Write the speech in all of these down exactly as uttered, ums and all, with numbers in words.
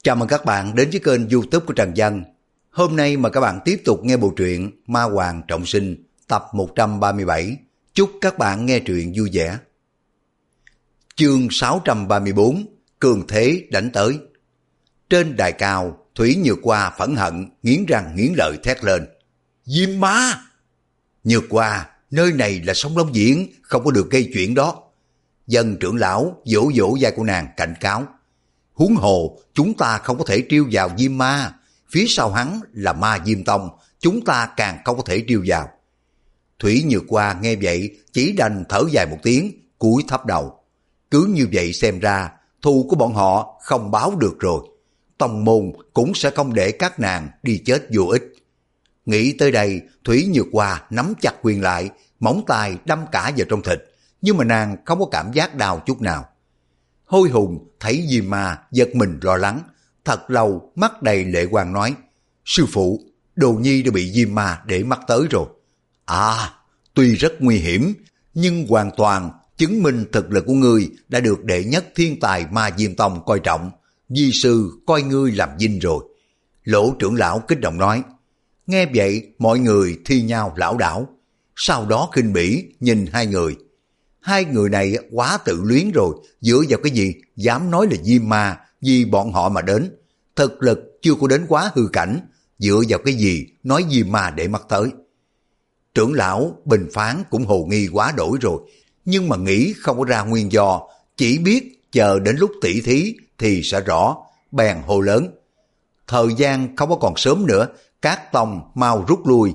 Chào mừng các bạn đến với kênh YouTube của Trần Dân. Hôm nay mời các bạn tiếp tục nghe bộ truyện Ma Hoàng Trọng Sinh tập một trăm ba mươi bảy. Chúc các bạn nghe truyện vui vẻ. Chương sáu trăm ba mươi tư, cường thế đánh tới. Trên đài cao, Thủy Nhược Hoa phẫn hận, nghiến răng nghiến lợi thét lên. Diêm Ma! Nhược Hoa, nơi này là Sông Long Viễn, không có được gây chuyện đó. Dân trưởng lão vỗ vỗ vai của nàng cảnh cáo. Huống hồ, chúng ta không có thể trêu vào Diêm Ma, phía sau hắn là Ma Diêm Tông, chúng ta càng không có thể trêu vào. Thủy Nhược Hoa nghe vậy, chỉ đành thở dài một tiếng, cúi thấp đầu. Cứ như vậy xem ra, thù của bọn họ không báo được rồi. Tông môn cũng sẽ không để các nàng đi chết vô ích. Nghĩ tới đây, Thủy Nhược Hoa nắm chặt quyền lại, móng tay đâm cả vào trong thịt, nhưng mà nàng không có cảm giác đau chút nào. Hôi Hùng thấy Diêm Ma giật mình lo lắng, thật lâu mắt đầy lệ quang nói, sư phụ, Đồ Nhi đã bị Diêm Ma để mắt tới rồi. À, tuy rất nguy hiểm, nhưng hoàn toàn chứng minh thực lực của ngươi đã được đệ nhất thiên tài Ma Diêm Tông coi trọng, di sư coi ngươi làm vinh rồi. Lỗ trưởng lão kích động nói. Nghe vậy mọi người thi nhau lảo đảo, sau đó khinh bỉ nhìn hai người. Hai người này quá tự luyến rồi, dựa vào cái gì dám nói là Diêm Ma vì bọn họ mà đến. Thực lực chưa có đến quá hư cảnh, dựa vào cái gì nói Diêm Ma để mắt tới. Trưởng lão bình phán cũng hồ nghi quá đổi rồi, nhưng mà nghĩ không có ra nguyên do, chỉ biết chờ đến lúc tỉ thí thì sẽ rõ, bèn hô lớn. Thời gian không có còn sớm nữa, các tông mau rút lui.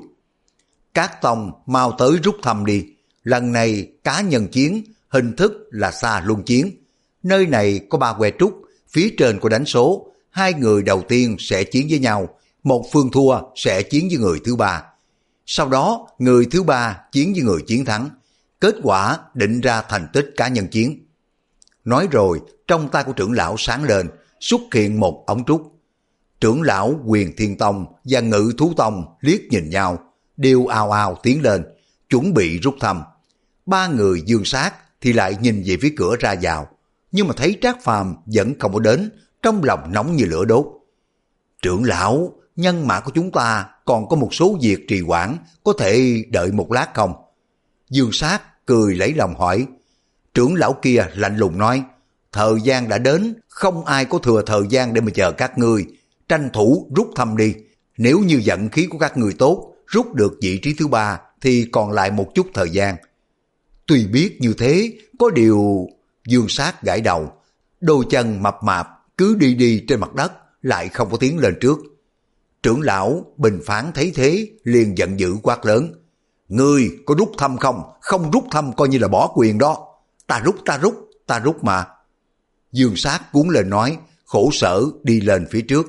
Các tông mau tới rút thăm đi. Lần này cá nhân chiến, hình thức là xa luân chiến. Nơi này có ba que trúc, phía trên có đánh số. Hai người đầu tiên sẽ chiến với nhau, một phương thua sẽ chiến với người thứ ba. Sau đó người thứ ba chiến với người chiến thắng. Kết quả định ra thành tích cá nhân chiến. Nói rồi, trong tay của trưởng lão sáng lên, xuất hiện một ống trúc. Trưởng lão Quyền Thiên Tông và Ngự Thú Tông liếc nhìn nhau, đều ào ào tiến lên, chuẩn bị rút thăm. Ba người Dương Sát thì lại nhìn về phía cửa ra vào, nhưng mà thấy Trác Phàm vẫn không có đến, trong lòng nóng như lửa đốt. Trưởng lão, nhân mã của chúng ta còn có một số việc trì hoãn, có thể đợi một lát không? Dương Sát cười lấy lòng hỏi. Trưởng lão kia lạnh lùng nói, thời gian đã đến, không ai có thừa thời gian để mà chờ các ngươi, tranh thủ rút thăm đi. Nếu như vận khí của các người tốt, rút được vị trí thứ ba thì còn lại một chút thời gian. Tuy biết như thế, có điều... Dương Sát gãi đầu, đôi chân mập mạp cứ đi đi trên mặt đất, lại không có tiến lên trước. Trưởng lão bình phán thấy thế, liền giận dữ quát lớn. Ngươi có rút thăm không? Không rút thăm coi như là bỏ quyền đó. Ta rút, ta rút, ta rút mà. Dương Sát cuốn lên nói, khổ sở đi lên phía trước.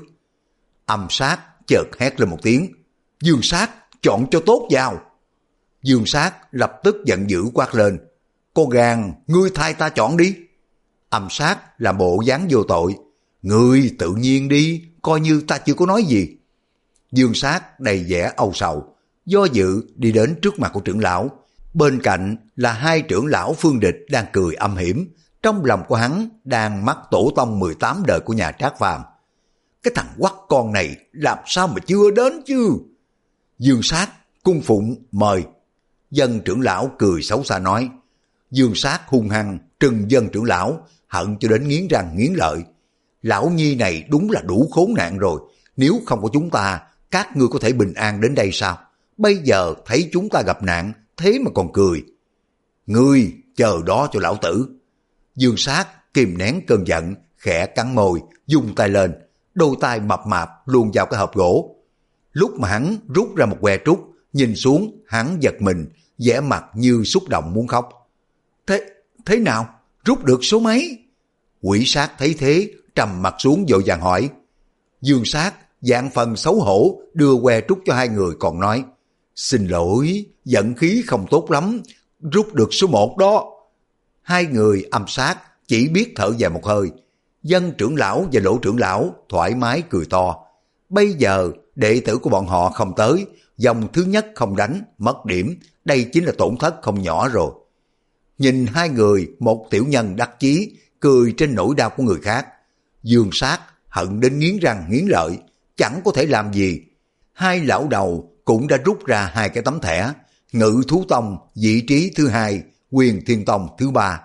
Âm Sát chợt hét lên một tiếng. Dương Sát, chọn cho tốt vào. Dương Sát lập tức giận dữ quát lên. Có gan, ngươi thay ta chọn đi. Âm Sát làm bộ dáng vô tội. Ngươi tự nhiên đi, coi như ta chưa có nói gì. Dương Sát đầy vẻ âu sầu, do dự đi đến trước mặt của trưởng lão. Bên cạnh là hai trưởng lão Phương Địch đang cười âm hiểm. Trong lòng của hắn đang mắc tổ tông mười tám đời của nhà Trác Phàm. Cái thằng quắc con này làm sao mà chưa đến chứ? Dương Sát, cung phụng mời. Dân trưởng lão cười xấu xa nói. Dương Sát hung hăng trừng dân trưởng lão, hận cho đến nghiến răng nghiến lợi. Lão nhi này đúng là đủ khốn nạn rồi. Nếu không có chúng ta, các ngươi có thể bình an đến đây sao? Bây giờ thấy chúng ta gặp nạn, thế mà còn cười. Ngươi chờ đó cho lão tử. Dương Sát kìm nén cơn giận, khẽ cắn môi, dùng tay lên, đôi tay mập mạp luồn vào cái hộp gỗ. Lúc mà hắn rút ra một que trúc, nhìn xuống hắn giật mình, vẻ mặt như xúc động muốn khóc. Thế, thế nào? Rút được số mấy? Quỷ Sát thấy thế, trầm mặt xuống vội vàng hỏi. Dương Sát dạng phần xấu hổ đưa que trúc cho hai người còn nói. Xin lỗi, vận khí không tốt lắm, rút được số một đó. Hai người Âm Sát chỉ biết thở dài một hơi. Dân trưởng lão và Lỗ trưởng lão thoải mái cười to. Bây giờ đệ tử của bọn họ không tới, dòng thứ nhất không đánh, mất điểm, đây chính là tổn thất không nhỏ rồi. Nhìn hai người, một tiểu nhân đắc chí, cười trên nỗi đau của người khác. Dương Sát hận đến nghiến răng nghiến lợi, chẳng có thể làm gì. Hai lão đầu cũng đã rút ra hai cái tấm thẻ, Ngự Thú Tông vị trí thứ hai, Quyền Thiên Tông thứ ba.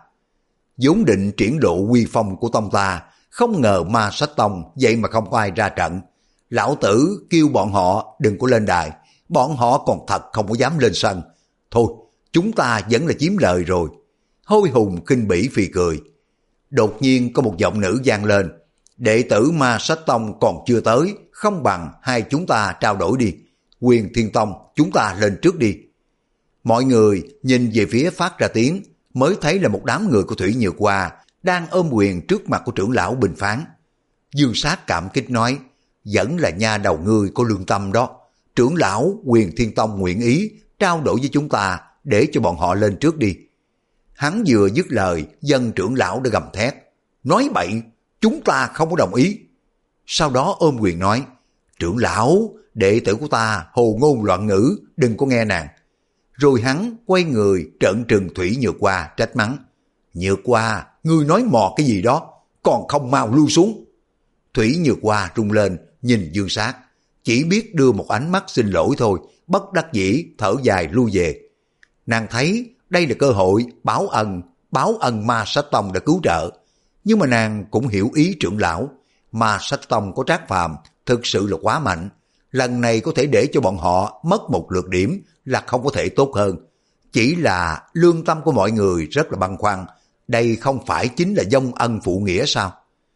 Vốn định triển lộ uy phong của tông ta, không ngờ Ma Sách Tông vậy mà không có ai ra trận. Lão tử kêu bọn họ đừng có lên đài, bọn họ còn thật không có dám lên sân. Thôi, chúng ta vẫn là chiếm lời rồi. Hôi hùng khinh bỉ phì cười. Đột nhiên có một giọng nữ vang lên. Đệ tử Ma Sách Tông còn chưa tới, không bằng hai chúng ta trao đổi đi. Quyền Thiên Tông, chúng ta lên trước đi. Mọi người nhìn về phía phát ra tiếng, mới thấy là một đám người của Thủy Nhược Hoa đang ôm quyền trước mặt của trưởng lão bình phán. Dương Sát cảm kích nói, vẫn là nha đầu ngươi có lương tâm đó. Trưởng lão Quyền Thiên Tông nguyện ý trao đổi với chúng ta để cho bọn họ lên trước đi. Hắn vừa dứt lời, dân trưởng lão đã gầm thét. Nói bậy, chúng ta không có đồng ý. Sau đó ôm quyền nói, trưởng lão, đệ tử của ta hồ ngôn loạn ngữ, đừng có nghe nàng. Rồi hắn quay người trợn trừng Thủy Nhược Hoa trách mắng. Nhược Hoa, ngươi nói mò cái gì đó, còn không mau lui xuống. Thủy Nhược Hoa rung lên, nhìn Dương Sát, chỉ biết đưa một ánh mắt xin lỗi thôi, bất đắc dĩ thở dài lui về. Nàng thấy đây là cơ hội báo ân, báo ân Ma Sách Tông đã cứu trợ. Nhưng mà nàng cũng hiểu ý trưởng lão, Ma Sách Tông có Trác Phàm thực sự là quá mạnh. Lần này có thể để cho bọn họ mất một lượt điểm là không có thể tốt hơn. Chỉ là lương tâm của mọi người rất là băn khoăn, đây không phải chính là vong ân phụ nghĩa sao?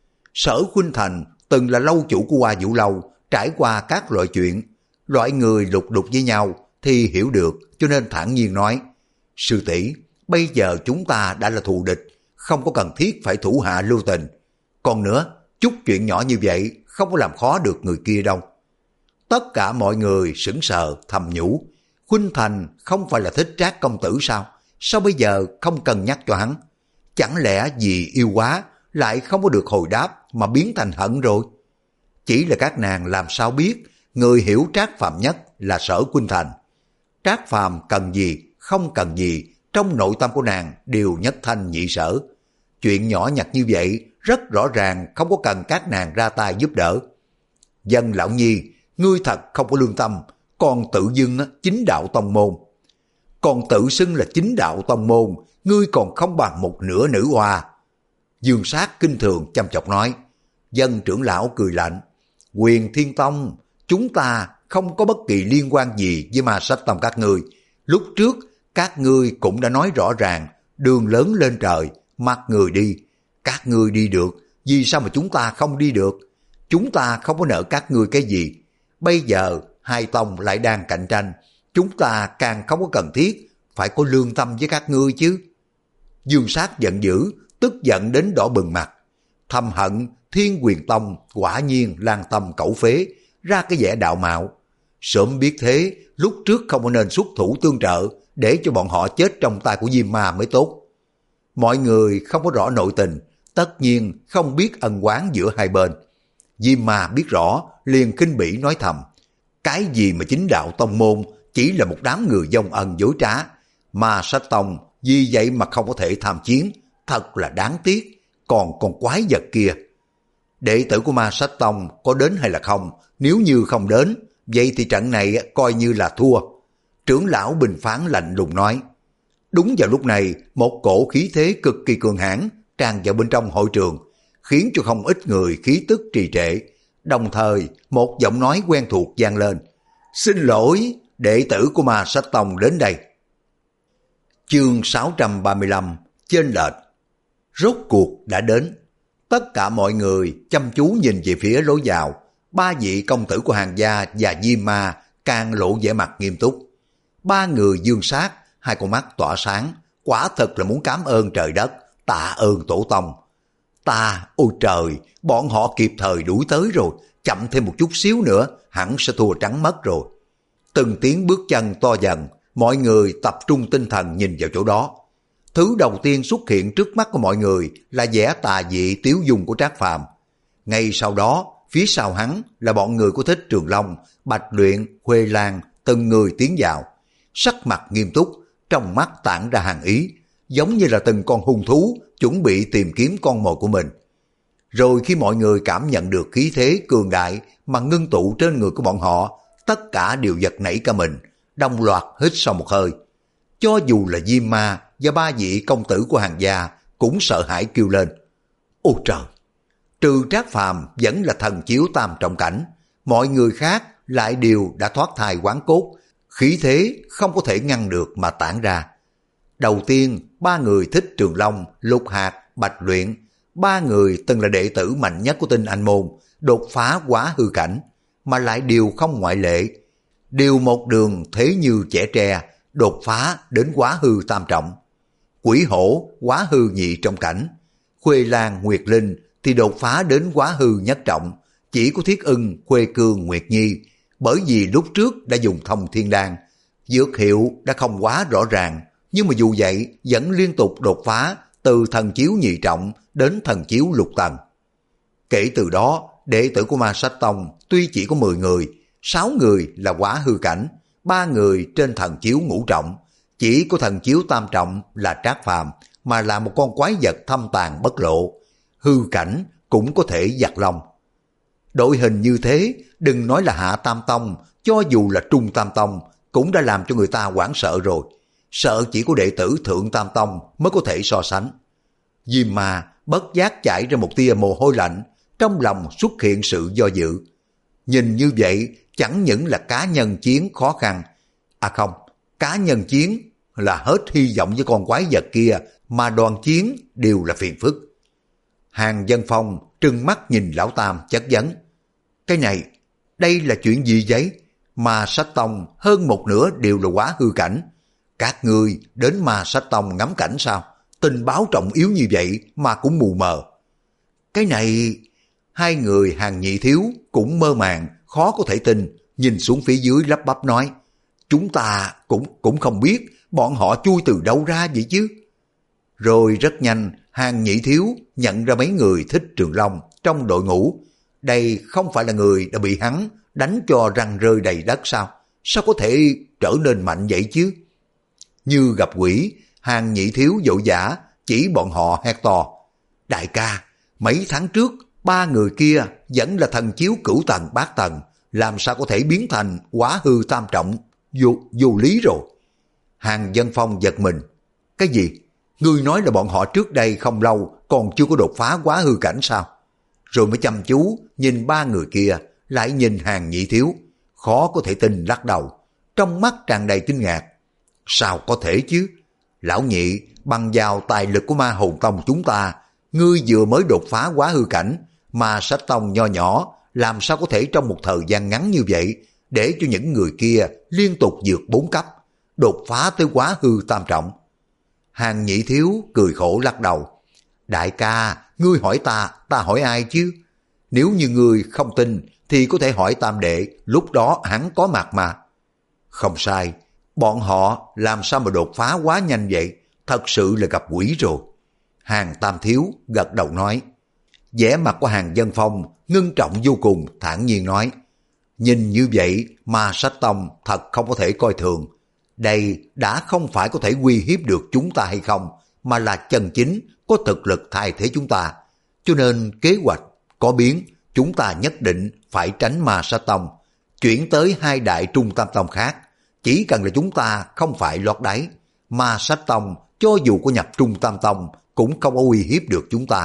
Sở Khuynh Thành từng là lâu chủ của Hoa Vũ Lâu, trải qua các loại chuyện, loại người lục đục với nhau thì hiểu được, cho nên thản nhiên nói, sư tỷ, bây giờ chúng ta đã là thù địch, không có cần thiết phải thủ hạ lưu tình. Còn nữa, chút chuyện nhỏ như vậy không có làm khó được người kia đâu. Tất cả mọi người sững sờ thầm nhủ, Khuynh Thành không phải là thích Trác công tử sao? Sao bây giờ không cần nhắc cho hắn? Chẳng lẽ vì yêu quá lại không có được hồi đáp mà biến thành hận rồi? Chỉ là các nàng làm sao biết người hiểu Trác Phàm nhất là Sở Khuynh Thành. Trác Phàm cần gì, không cần gì, trong nội tâm của nàng đều nhất thanh nhị sở. Chuyện nhỏ nhặt như vậy rất rõ ràng không có cần các nàng ra tay giúp đỡ. Dân lão nhi, ngươi thật không có lương tâm, còn tự dưng chính đạo tông môn. Còn tự xưng là chính đạo tông môn, ngươi còn không bằng một nửa nữ hoa. Dương Sát kinh thường chăm chọc nói. Dân trưởng lão cười lạnh. Quyền Thiên Tông, chúng ta không có bất kỳ liên quan gì với Ma Sách Tông các ngươi. Lúc trước các ngươi cũng đã nói rõ ràng, đường lớn lên trời, mặc người đi. Các ngươi đi được, vì sao mà chúng ta không đi được? Chúng ta không có nợ các ngươi cái gì. Bây giờ hai tông lại đang cạnh tranh, chúng ta càng không có cần thiết phải có lương tâm với các ngươi chứ. Dương Sát giận dữ, tức giận đến đỏ bừng mặt. Thầm hận Thiên Quyền Tông quả nhiên lan tâm cẩu phế, ra cái vẻ đạo mạo. Sớm biết thế, lúc trước không có nên xuất thủ tương trợ, để cho bọn họ chết trong tay của Diêm Ma mới tốt. Mọi người không có rõ nội tình, tất nhiên không biết ân oán giữa hai bên. Diêm Ma biết rõ, liền khinh bỉ nói thầm. Cái gì mà chính đạo tông môn chỉ là một đám người vong ân dối trá. Ma Sách Tông vì vậy mà không có thể tham chiến, thật là đáng tiếc. Còn con quái vật kia, đệ tử của Ma Sách Tông có đến hay là không? Nếu như không đến, vậy thì trận này coi như là thua. Trưởng lão bình phán lạnh lùng nói. Đúng vào lúc này, một cổ khí thế cực kỳ cường hãn tràn vào bên trong hội trường, khiến cho không ít người khí tức trì trệ. Đồng thời, một giọng nói quen thuộc vang lên. Xin lỗi, đệ tử của Ma Sách Tông đến đây. Chương sáu trăm ba mươi lăm, chênh lệch. Rốt cuộc đã đến. Tất cả mọi người chăm chú nhìn về phía lối vào. Ba vị công tử của Hàn gia và Diêm Ma càng lộ vẻ mặt nghiêm túc. Ba người Dương Sát, hai con mắt tỏa sáng, quả thật là muốn cảm ơn trời đất, tạ ơn tổ tông. Ta, ôi trời, bọn họ kịp thời đuổi tới rồi, chậm thêm một chút xíu nữa, hẳn sẽ thua trắng mất rồi. Từng tiếng bước chân to dần, mọi người tập trung tinh thần nhìn vào chỗ đó. Thứ đầu tiên xuất hiện trước mắt của mọi người là vẻ tà dị tiếu dung của Trác Phàm. Ngay sau đó, phía sau hắn là bọn người của Thích Trường Long, Bạch Luyện, Huê Lan, từng người tiến vào. Sắc mặt nghiêm túc, trong mắt tản ra hàn ý, giống như là từng con hung thú chuẩn bị tìm kiếm con mồi của mình. Rồi khi mọi người cảm nhận được khí thế cường đại mà ngưng tụ trên người của bọn họ, tất cả đều giật nảy cả mình, đồng loạt hít sâu một hơi. Cho dù là Diêm Ma và ba vị công tử của Hàn gia cũng sợ hãi kêu lên. Ôi trời! Trừ Trác Phàm vẫn là thần chiếu tam trọng cảnh, mọi người khác lại đều đã thoát thai quán cốt, khí thế không có thể ngăn được mà tản ra. Đầu tiên, ba người Thích Trường Long, Lục Hạt, Bạch Luyện, ba người từng là đệ tử mạnh nhất của Tinh Anh môn, đột phá quá hư cảnh, mà lại đều không ngoại lệ, đều một đường thế như trẻ tre, đột phá đến quá hư tam trọng. Quỷ Hổ quá hư nhị trong cảnh, Khuê Lan, Nguyệt Linh thì đột phá đến quá hư nhất trọng, chỉ có Thiết Ưng, Khuê Cương, Nguyệt Nhi, bởi vì lúc trước đã dùng Thông Thiên Đan, dược hiệu đã không quá rõ ràng, nhưng mà dù vậy vẫn liên tục đột phá từ thần chiếu nhị trọng đến thần chiếu lục tầng. Kể từ đó, đệ tử của Ma Sách Tông tuy chỉ có mười người, sáu người là quá hư cảnh, ba người trên thần chiếu ngũ trọng, chỉ có thần chiếu tam trọng là Trác Phàm mà là một con quái vật thâm tàn bất lộ, hư cảnh cũng có thể giặt lòng. Đội hình như thế, đừng nói là Hạ Tam Tông, cho dù là Trung Tam Tông cũng đã làm cho người ta hoảng sợ rồi, sợ chỉ có đệ tử Thượng Tam Tông mới có thể so sánh. Diêm Ma bất giác chảy ra một tia mồ hôi lạnh, trong lòng xuất hiện sự do dự. Nhìn như vậy chẳng những là cá nhân chiến khó khăn, à không, cá nhân chiến là hết hy vọng với con quái vật kia, mà đoàn chiến đều là phiền phức. Hàng Dân Phong trừng mắt nhìn Lão Tam chất vấn. Cái này, đây là chuyện gì vậy? Ma Sách Tông hơn một nửa đều là quá hư cảnh. Các ngươi đến Ma Sách Tông ngắm cảnh sao? Tình báo trọng yếu như vậy mà cũng mù mờ. Cái này... Hai người Hàng Nhị Thiếu cũng mơ màng, khó có thể tin, nhìn xuống phía dưới lắp bắp nói. Chúng ta cũng cũng không biết bọn họ chui từ đâu ra vậy chứ. Rồi rất nhanh, Hàng Nhị Thiếu nhận ra mấy người Thích Trường Long trong đội ngũ. Đây không phải là người đã bị hắn đánh cho răng rơi đầy đất sao? Sao có thể trở nên mạnh vậy chứ? Như gặp quỷ, Hàng Nhị Thiếu vội vã chỉ bọn họ hét to. Đại ca, mấy tháng trước, ba người kia vẫn là thần chiếu cửu tầng bát tầng, làm sao có thể biến thành quá hư tam trọng, vô, vô lý rồi. Hàng Dân Phong giật mình. Cái gì? Ngươi nói là bọn họ trước đây không lâu còn chưa có đột phá quá hư cảnh sao? Rồi mới chăm chú nhìn ba người kia, lại nhìn Hàng Nhị Thiếu, khó có thể tin lắc đầu, trong mắt tràn đầy kinh ngạc. Sao có thể chứ? Lão Nhị, bằng vào tài lực của Ma Hồn Tông chúng ta, ngươi vừa mới đột phá quá hư cảnh, Ma Sách Tông nho nhỏ, làm sao có thể trong một thời gian ngắn như vậy, để cho những người kia liên tục vượt bốn cấp, đột phá tới quá hư tam trọng? Hàng Nhị Thiếu cười khổ lắc đầu. Đại ca, ngươi hỏi ta, ta hỏi ai chứ? Nếu như ngươi không tin, thì có thể hỏi Tam Đệ, lúc đó hắn có mặt mà. Không sai, bọn họ làm sao mà đột phá quá nhanh vậy, thật sự là gặp quỷ rồi. Hàng Tam Thiếu gật đầu nói. Vẻ mặt của Hàng Dân Phong ngưng trọng vô cùng, thản nhiên nói. Nhìn như vậy, Ma Sách Tông thật không có thể coi thường. Đây đã không phải có thể uy hiếp được chúng ta hay không, mà là chân chính có thực lực thay thế chúng ta. Cho nên kế hoạch có biến, chúng ta nhất định phải tránh Ma Sách Tông, chuyển tới hai đại trung tam tông khác. Chỉ cần là chúng ta không phải lót đáy, Ma Sách Tông cho dù có nhập trung tam tông cũng không có uy hiếp được chúng ta.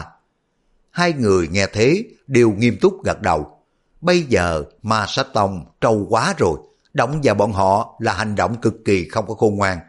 Hai người nghe thế đều nghiêm túc gật đầu. Bây giờ Ma Sách Tông trâu quá rồi, động vào bọn họ là hành động cực kỳ không có khôn ngoan.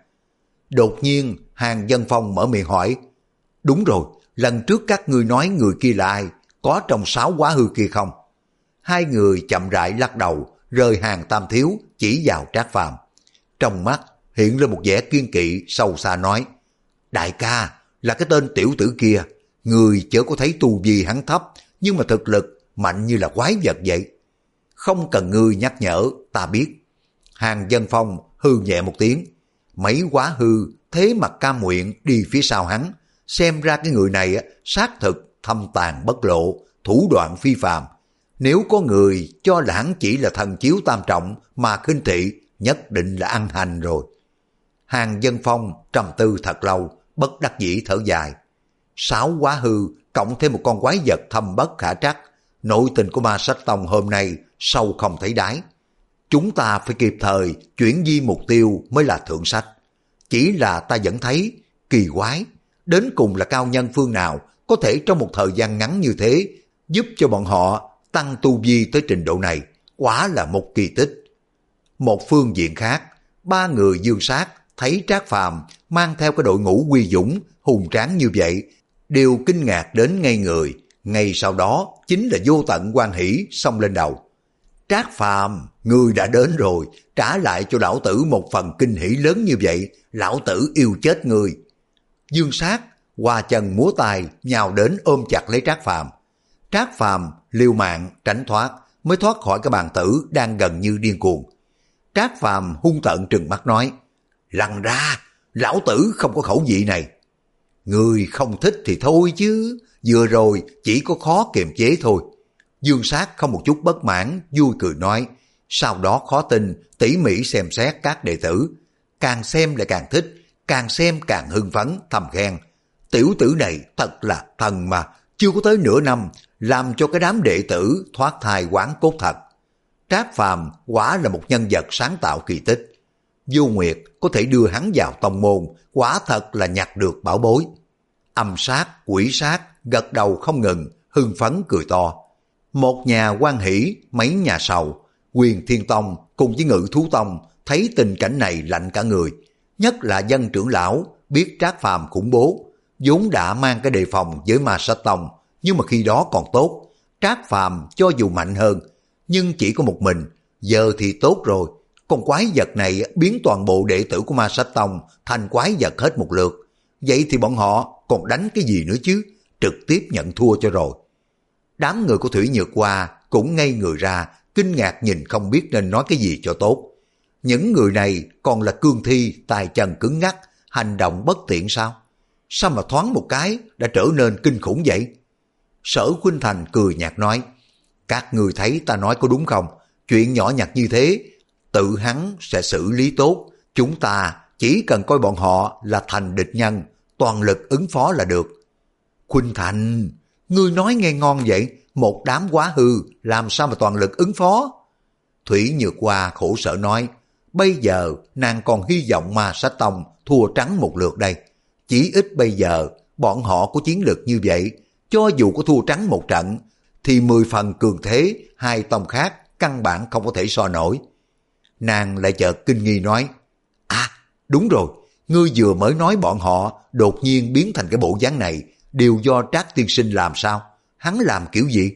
Đột nhiên Hàng Dân Phong mở miệng hỏi. Đúng rồi, lần trước các ngươi nói người kia là ai, có trong sáu quá hư kia không? Hai người chậm rãi lắc đầu, rời Hàng Tam Thiếu chỉ vào Trác Phàm. Trong mắt hiện lên một vẻ kiên kỵ sâu xa nói. Đại ca, là cái tên tiểu tử kia, người chớ có thấy tu vi hắn thấp, nhưng mà thực lực mạnh như là quái vật vậy. Không cần ngươi nhắc nhở, ta biết. Hàng Dân Phong hư nhẹ một tiếng. Mấy quá hư thế mà cam nguyện đi phía sau hắn, xem ra cái người này xác thực thâm tàn bất lộ, thủ đoạn phi phàm. Nếu có người cho là hắn chỉ là thần chiếu tam trọng mà khinh thị, nhất định là ăn hành rồi. Hàng Dân Phong trầm tư thật lâu, bất đắc dĩ thở dài. Sáu quá hư cộng thêm một con quái vật thâm bất khả trắc, nội tình của Ma Sách Tông hôm nay sâu không thấy đáy. Chúng ta phải kịp thời chuyển di mục tiêu mới là thượng sách. Chỉ là ta vẫn thấy kỳ quái, đến cùng là cao nhân phương nào có thể trong một thời gian ngắn như thế giúp cho bọn họ tăng tu vi tới trình độ này, quả là một kỳ tích. Một phương diện khác, ba người Dương Sát thấy Trác Phàm mang theo cái đội ngũ uy dũng, hùng tráng như vậy, đều kinh ngạc đến ngây người. Ngay sau đó chính là vô tận hoan hỉ xông lên đầu. Trác Phàm, ngươi đã đến rồi, trả lại cho lão tử một phần kinh hỉ lớn như vậy, lão tử yêu chết ngươi. Dương Sát hoa chân múa tay nhào đến ôm chặt lấy Trác Phàm. Trác Phàm liều mạng tránh thoát, mới thoát khỏi cái bàn tử đang gần như điên cuồng. Trác Phàm hung tợn trừng mắt nói, lăn ra, lão tử không có khẩu vị này. Ngươi không thích thì thôi chứ, vừa rồi chỉ có khó kiềm chế thôi. Dương Sát không một chút bất mãn, vui cười nói, sau đó khó tin, tỉ mỉ xem xét các đệ tử. Càng xem lại càng thích, càng xem càng hưng phấn, thầm khen. Tiểu tử này thật là thần mà, chưa có tới nửa năm, làm cho cái đám đệ tử thoát thai hoán cốt thật. Trác Phàm quả là một nhân vật sáng tạo kỳ tích. Vô Nguyệt có thể đưa hắn vào tông môn, quả thật là nhặt được bảo bối. Âm Sát, Quỷ Sát gật đầu không ngừng, hưng phấn cười to. Một nhà hoan hỷ, mấy nhà sầu. Quyền Thiên Tông cùng với Ngự Thú Tông thấy tình cảnh này lạnh cả người. Nhất là dân trưởng lão biết Trác Phàm khủng bố, vốn đã mang cái đề phòng với Ma Sách Tông, nhưng mà khi đó còn tốt. Trác Phàm cho dù mạnh hơn, nhưng chỉ có một mình, giờ thì tốt rồi. Con quái vật này biến toàn bộ đệ tử của Ma Sách Tông thành quái vật hết một lượt. Vậy thì bọn họ còn đánh cái gì nữa chứ, trực tiếp nhận thua cho rồi. Đám người của Thủy Nhược Hoa cũng ngây người ra, kinh ngạc nhìn không biết nên nói cái gì cho tốt. Những người này còn là cương thi, tay chân cứng ngắc, hành động bất tiện sao? Sao mà thoáng một cái đã trở nên kinh khủng vậy? Sở Khuynh Thành cười nhạt nói, các người thấy ta nói có đúng không? Chuyện nhỏ nhặt như thế, tự hắn sẽ xử lý tốt. Chúng ta chỉ cần coi bọn họ là thành địch nhân, toàn lực ứng phó là được. Khuynh Thành, ngươi nói nghe ngon vậy, một đám quá hư, làm sao mà toàn lực ứng phó? Thủy Nhược Hoa khổ sở nói, bây giờ nàng còn hy vọng Ma Sách Tông thua trắng một lượt đây. Chỉ ít bây giờ, bọn họ có chiến lược như vậy, cho dù có thua trắng một trận, thì mười phần cường thế, hai tông khác căn bản không có thể so nổi. Nàng lại chợt kinh nghi nói, à, đúng rồi, ngươi vừa mới nói bọn họ đột nhiên biến thành cái bộ dáng này, đều do Trác tiên sinh làm sao? Hắn làm kiểu gì?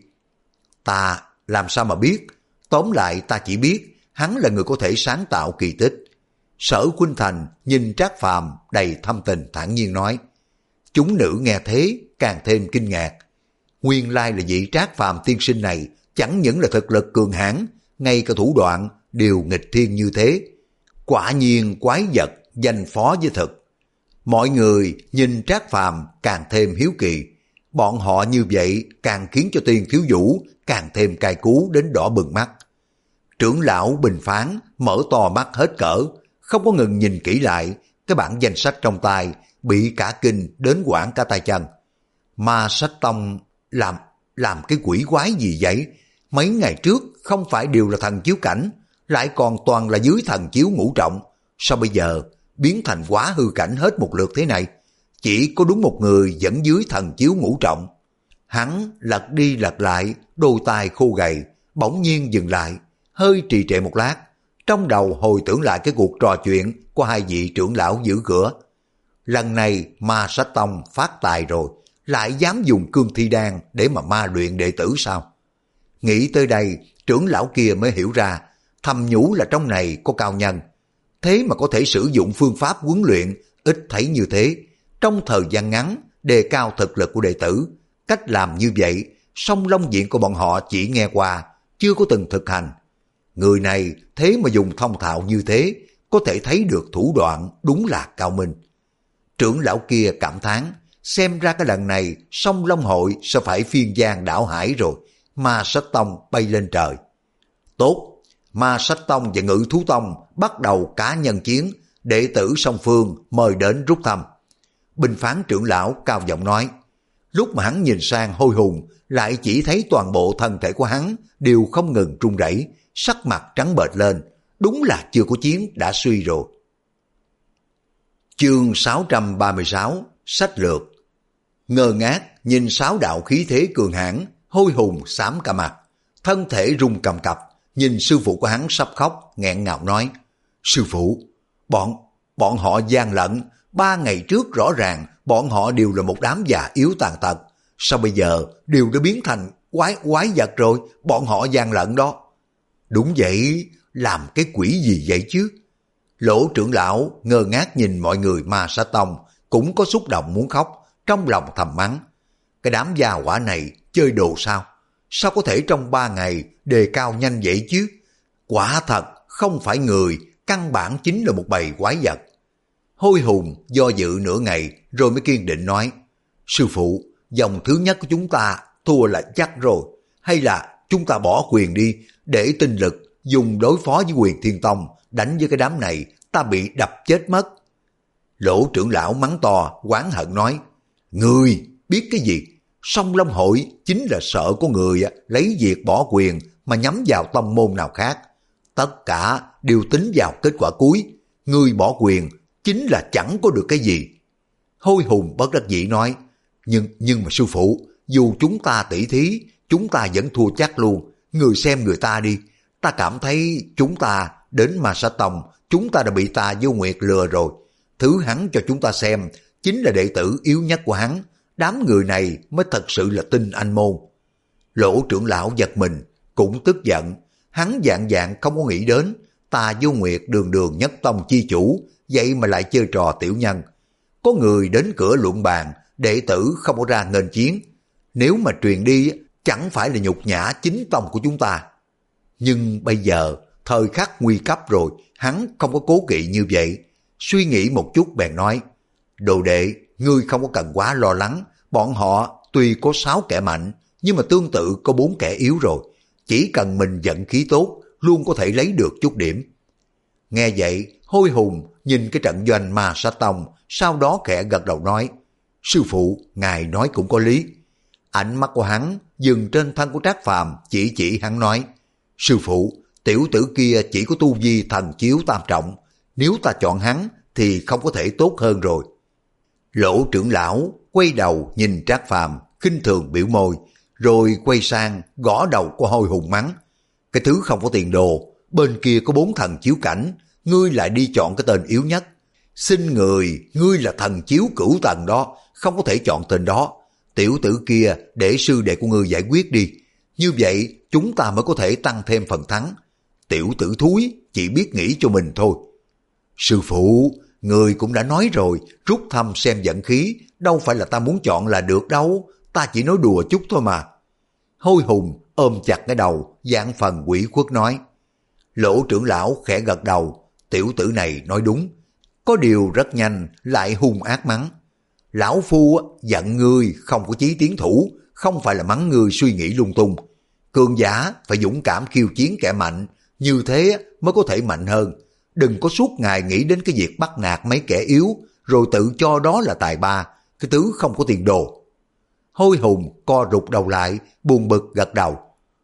Ta làm sao mà biết? Tóm lại ta chỉ biết, hắn là người có thể sáng tạo kỳ tích. Sở Khuynh Thành nhìn Trác Phàm đầy thâm tình thản nhiên nói. Chúng nữ nghe thế càng thêm kinh ngạc. Nguyên lai là vị Trác Phàm tiên sinh này chẳng những là thực lực cường hãn, ngay cả thủ đoạn đều nghịch thiên như thế. Quả nhiên quái vật danh phó với thực. Mọi người nhìn Trác Phàm càng thêm hiếu kỳ. Bọn họ như vậy càng khiến cho Tiên Thiếu Vũ càng thêm cay cú đến đỏ bừng mắt. Trưởng lão Bình Phán mở to mắt hết cỡ, không có ngừng nhìn kỹ lại cái bản danh sách trong tay, bị cả kinh đến quảng cả tay chân. Ma Sách Tông làm làm cái quỷ quái gì vậy? Mấy ngày trước không phải đều là thần chiếu cảnh, lại còn toàn là dưới thần chiếu ngũ trọng. Sao bây giờ biến thành quá hư cảnh hết một lượt thế này? Chỉ có đúng một người vẫn dưới thần chiếu ngũ trọng. Hắn lật đi lật lại, đôi tai khô gầy, bỗng nhiên dừng lại, hơi trì trệ một lát, trong đầu hồi tưởng lại cái cuộc trò chuyện của hai vị trưởng lão giữ cửa. Lần này Ma Sách Tông phát tài rồi, lại dám dùng cương thi đan để mà ma luyện đệ tử sao? Nghĩ tới đây, trưởng lão kia mới hiểu ra, thầm nhủ là trong này có cao nhân. Thế mà có thể sử dụng phương pháp huấn luyện, ít thấy như thế. Trong thời gian ngắn, đề cao thực lực của đệ tử. Cách làm như vậy, song long diện của bọn họ chỉ nghe qua, chưa có từng thực hành. Người này thế mà dùng thông thạo như thế, có thể thấy được thủ đoạn đúng là cao minh. Trưởng lão kia cảm thán, xem ra cái lần này song long hội sẽ phải phiên giang đảo hải rồi. Ma Sách Tông bay lên trời. Tốt, Ma Sách Tông và Ngự Thú Tông bắt đầu cá nhân chiến, đệ tử song phương mời đến rút thăm. Bình Phán trưởng lão cao giọng nói, Lúc mà hắn nhìn sang Hôi Hùng, lại chỉ thấy toàn bộ thân thể của hắn đều không ngừng run rẩy, sắc mặt trắng bệch lên, đúng là chưa có chiến đã suy rồi. Chương sáu trăm ba mươi sáu, sách lược. Ngơ ngác nhìn sáu đạo khí thế cường hãn, Hôi Hùng xám cả mặt, thân thể run cầm cập, nhìn sư phụ của hắn sắp khóc, nghẹn ngào nói: Sư phụ, bọn, bọn họ gian lận, ba ngày trước rõ ràng bọn họ đều là một đám già yếu tàn tật, sao bây giờ đều đã biến thành quái quái vật rồi, bọn họ gian lận đó. Đúng vậy, làm cái quỷ gì vậy chứ? Lỗ trưởng lão ngơ ngác nhìn mọi người Ma Sa Tông, cũng có xúc động muốn khóc, trong lòng thầm mắng. Cái đám gia hỏa này chơi đồ sao? Sao có thể trong ba ngày đề cao nhanh vậy chứ? Quả thật không phải người, căn bản chính là một bầy quái vật. Hôi Hùng do dự nửa ngày rồi mới kiên định nói: Sư phụ, dòng thứ nhất của chúng ta thua là chắc rồi, hay là chúng ta bỏ quyền đi, để tinh lực dùng đối phó với Quyền Thiên Tông, đánh với cái đám này ta bị đập chết mất. Lỗ trưởng lão mắng to, oán hận nói: Ngươi biết cái gì? Song Long hội chính là sợ có người lấy việc bỏ quyền mà nhắm vào tông môn nào khác. Tất cả đều tính vào kết quả cuối. Ngươi bỏ quyền chính là chẳng có được cái gì. Hôi Hùng bất đắc dĩ nói: Nhưng nhưng mà sư phụ, dù chúng ta tỷ thí, chúng ta vẫn thua chắc luôn. Người xem người ta đi. Ta cảm thấy chúng ta đến Ma Sa Tông, chúng ta đã bị Tà Vô Nguyệt lừa rồi. Thứ hắn cho chúng ta xem chính là đệ tử yếu nhất của hắn. Đám người này mới thật sự là tin anh môn. Lỗ trưởng lão giật mình, cũng tức giận. Hắn dạng dạng không có nghĩ đến Tà Vô Nguyệt đường đường nhất tông chi chủ, vậy mà lại chơi trò tiểu nhân. Có người đến cửa luận bàn, đệ tử không có ra nghênh chiến. Nếu mà truyền đi, chẳng phải là nhục nhã chính tông của chúng ta. Nhưng bây giờ, thời khắc nguy cấp rồi, hắn không có cố kỵ như vậy. Suy nghĩ một chút bèn nói: Đồ đệ, ngươi không có cần quá lo lắng. Bọn họ tuy có sáu kẻ mạnh, nhưng mà tương tự có bốn kẻ yếu rồi. Chỉ cần mình vận khí tốt, luôn có thể lấy được chút điểm. Nghe vậy, Hôi Hùng nhìn cái trận doanh Ma Sa Tông, sau đó khẽ gật đầu nói: Sư phụ, ngài nói cũng có lý. Ánh mắt của hắn dừng trên thân của Trác Phàm, chỉ chỉ hắn nói: Sư phụ, tiểu tử kia chỉ có tu vi thần chiếu tam trọng, nếu ta chọn hắn thì không có thể tốt hơn rồi. Lỗ trưởng lão quay đầu nhìn Trác Phàm, khinh thường biểu môi, rồi quay sang gõ đầu của Hôi Hùng mắng: Cái thứ không có tiền đồ, bên kia có bốn thần chiếu cảnh, ngươi lại đi chọn cái tên yếu nhất. Xin người, ngươi là thần chiếu cửu tầng đó, không có thể chọn tên đó. Tiểu tử kia để sư đệ của ngươi giải quyết đi, như vậy chúng ta mới có thể tăng thêm phần thắng. Tiểu tử thúi chỉ biết nghĩ cho mình thôi. Sư phụ, người cũng đã nói rồi, rút thăm xem vận khí, đâu phải là ta muốn chọn là được đâu, ta chỉ nói đùa chút thôi mà. Hôi Hùng ôm chặt cái đầu, dạng phần quỷ khuất nói. Lỗ trưởng lão khẽ gật đầu, tiểu tử này nói đúng. Có điều rất nhanh lại hung ác mắng: Lão phu giận ngươi không có chí tiến thủ, không phải là mắng ngươi suy nghĩ lung tung. Cường giả phải dũng cảm khiêu chiến kẻ mạnh, như thế mới có thể mạnh hơn. Đừng có suốt ngày nghĩ đến cái việc bắt nạt mấy kẻ yếu, rồi tự cho đó là tài ba, cái thứ không có tiền đồ. Hôi Hùng co rụt đầu lại, buồn bực gật đầu.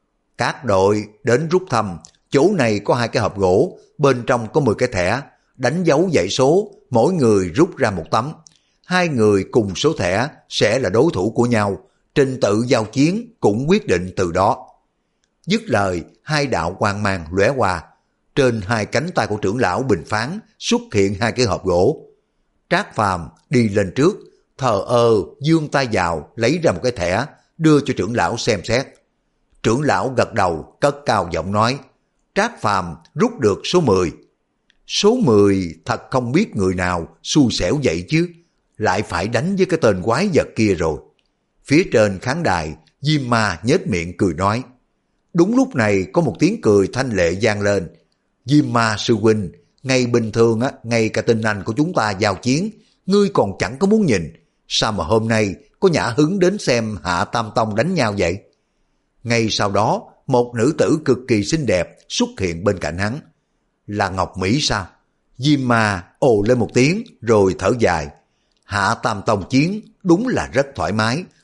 Các đội đến rút thăm, chỗ này có hai cái hộp gỗ, bên trong có mười cái thẻ, đánh dấu dãy số, mỗi người rút ra một tấm. Hai người cùng số thẻ sẽ là đối thủ của nhau, trình tự giao chiến cũng quyết định từ đó. Dứt lời, hai đạo quang mang lóe qua, trên hai cánh tay của trưởng lão bình phán xuất hiện hai cái hộp gỗ. Trác Phàm đi lên trước, thờ ơ giương tay vào lấy ra một cái thẻ, đưa cho trưởng lão xem xét. Trưởng lão gật đầu, cất cao giọng nói: Trác Phàm rút được số mười. Số mười thật không biết người nào xui xẻo vậy chứ, lại phải đánh với cái tên quái vật kia rồi. Phía trên khán đài, Diêm Ma nhếch miệng cười nói. Đúng lúc này có một tiếng cười thanh lệ vang lên. Diêm Ma sư huynh, ngày bình thường á, ngay cả tinh anh của chúng ta giao chiến, ngươi còn chẳng có muốn nhìn, sao mà hôm nay có nhã hứng đến xem Hạ Tam Tông đánh nhau vậy? Ngay sau đó, một nữ tử cực kỳ xinh đẹp xuất hiện bên cạnh hắn. Là Ngọc Mỹ sao? Diêm Ma ồ lên một tiếng rồi thở dài. Hạ Tam Tông chiến đúng là rất thoải mái,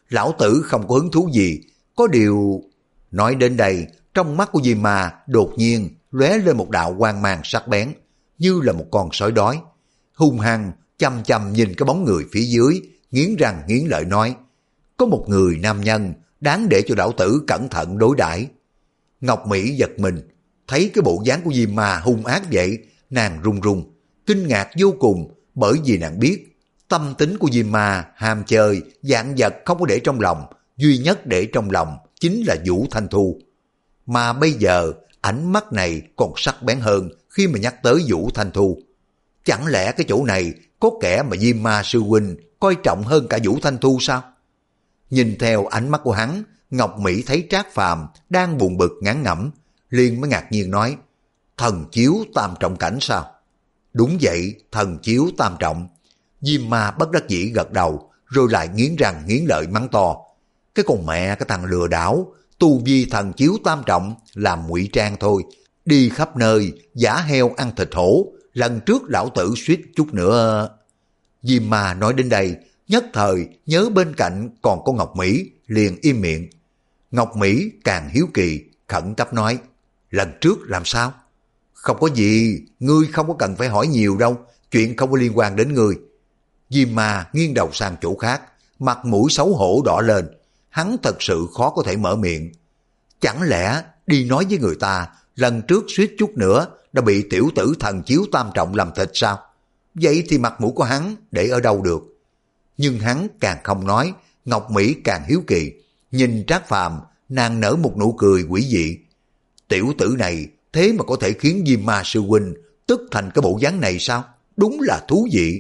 lão tử không có hứng thú gì, có điều... Nói đến đây, trong mắt của Diêm Ma đột nhiên lóe lên một đạo quang mang sắc bén, như là một con sói đói. Hung hăng, chăm chăm nhìn cái bóng người phía dưới, nghiến răng nghiến lợi nói, có một người nam nhân đáng để cho lão tử cẩn thận đối đãi. Ngọc Mỹ giật mình, thấy cái bộ dáng của Diêm Ma hung ác vậy, nàng run run, kinh ngạc vô cùng, bởi vì nàng biết tâm tính của Diêm Ma ham chơi, dạng vật không có để trong lòng, duy nhất để trong lòng chính là Vũ Thanh Thu. Mà bây giờ ánh mắt này còn sắc bén hơn khi mà nhắc tới Vũ Thanh Thu. Chẳng lẽ cái chỗ này có kẻ mà Diêm Ma sư huynh coi trọng hơn cả Vũ Thanh Thu sao? Nhìn theo ánh mắt của hắn, Ngọc Mỹ thấy Trác Phàm đang buồn bực ngán ngẩm, liền mới ngạc nhiên nói, thần chiếu tam trọng cảnh sao? Đúng vậy, thần chiếu tam trọng. Diêm Ma bất đắc dĩ gật đầu, rồi lại nghiến răng nghiến lợi mắng to, cái con mẹ cái thằng lừa đảo, tu vi thần chiếu tam trọng làm ngụy trang thôi, đi khắp nơi giả heo ăn thịt hổ, lần trước lão tử suýt chút nữa. Diêm Ma nói đến đây, nhất thời nhớ bên cạnh còn có Ngọc Mỹ, liền im miệng. Ngọc Mỹ càng hiếu kỳ, khẩn cấp nói, lần trước làm sao? Không có gì, ngươi không có cần phải hỏi nhiều đâu, chuyện không có liên quan đến ngươi. Diêm Ma nghiêng đầu sang chỗ khác, mặt mũi xấu hổ đỏ lên, hắn thật sự khó có thể mở miệng. Chẳng lẽ đi nói với người ta lần trước suýt chút nữa đã bị tiểu tử thần chiếu tam trọng làm thịt sao? Vậy thì mặt mũi của hắn để ở đâu được? Nhưng hắn càng không nói, Ngọc Mỹ càng hiếu kỳ, nhìn Trác Phàm, nàng nở một nụ cười quỷ dị. Tiểu tử này thế mà có thể khiến Diêm Ma sư huynh tức thành cái bộ dáng này sao? Đúng là thú vị.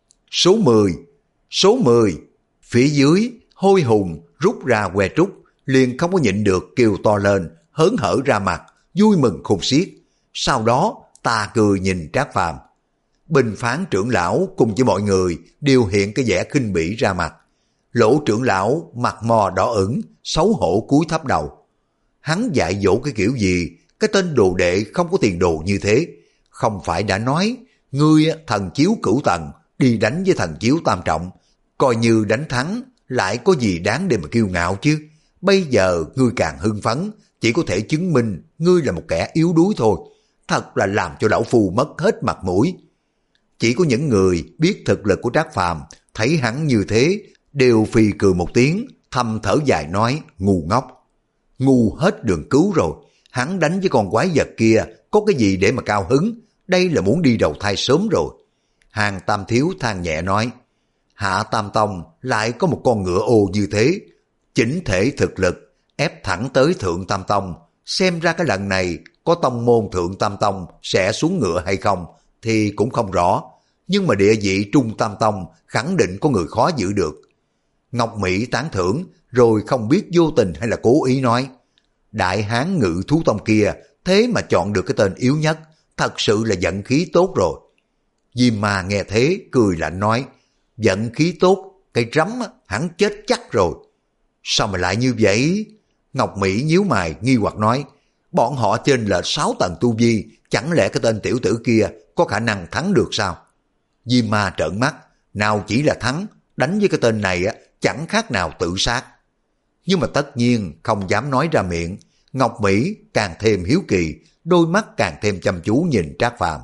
Số mười, số mười, phía dưới Hôi Hùng rút ra que trúc, liền không có nhịn được kêu to lên, hớn hở ra mặt, vui mừng khôn xiết. Sau đó ta cười nhìn Trác Phàm. Bình Phán trưởng lão cùng với mọi người đều hiện cái vẻ khinh bỉ ra mặt. Lỗ trưởng lão mặt mò đỏ ửng, xấu hổ cúi thấp đầu. Hắn dạy dỗ cái kiểu gì, cái tên đồ đệ không có tiền đồ như thế. Không phải đã nói, ngươi thần chiếu cửu tầng, đi đánh với thần chiếu tam trọng, coi như đánh thắng, lại có gì đáng để mà kiêu ngạo chứ. Bây giờ ngươi càng hưng phấn, chỉ có thể chứng minh ngươi là một kẻ yếu đuối thôi. Thật là làm cho lão phu mất hết mặt mũi. Chỉ có những người biết thực lực của Trác Phàm thấy hắn như thế, đều phì cười một tiếng, thầm thở dài nói, ngu ngốc. Ngu hết đường cứu rồi, hắn đánh với con quái vật kia, có cái gì để mà cao hứng, đây là muốn đi đầu thai sớm rồi. Hàng Tam Thiếu than nhẹ nói, Hạ Tam Tông lại có một con ngựa ô như thế, chỉnh thể thực lực, ép thẳng tới Thượng Tam Tông, xem ra cái lần này có tông môn Thượng Tam Tông sẽ xuống ngựa hay không, thì cũng không rõ, nhưng mà địa vị Trung Tam Tông khẳng định có người khó giữ được. Ngọc Mỹ tán thưởng, rồi không biết vô tình hay là cố ý nói, Đại Hán Ngự Thú Tông kia, thế mà chọn được cái tên yếu nhất, thật sự là vận khí tốt rồi. Diêm Ma nghe thế, cười lạnh nói, vận khí tốt, cái rắm hắn chết chắc rồi. Sao mà lại như vậy? Ngọc Mỹ nhíu mày nghi hoặc nói, bọn họ trên lệch sáu tầng tu vi, chẳng lẽ cái tên tiểu tử kia có khả năng thắng được sao? Diêm Ma trợn mắt, nào chỉ là thắng, đánh với cái tên này á chẳng khác nào tự sát. Nhưng mà tất nhiên không dám nói ra miệng, Ngọc Mỹ càng thêm hiếu kỳ, đôi mắt càng thêm chăm chú nhìn Trác Phàm.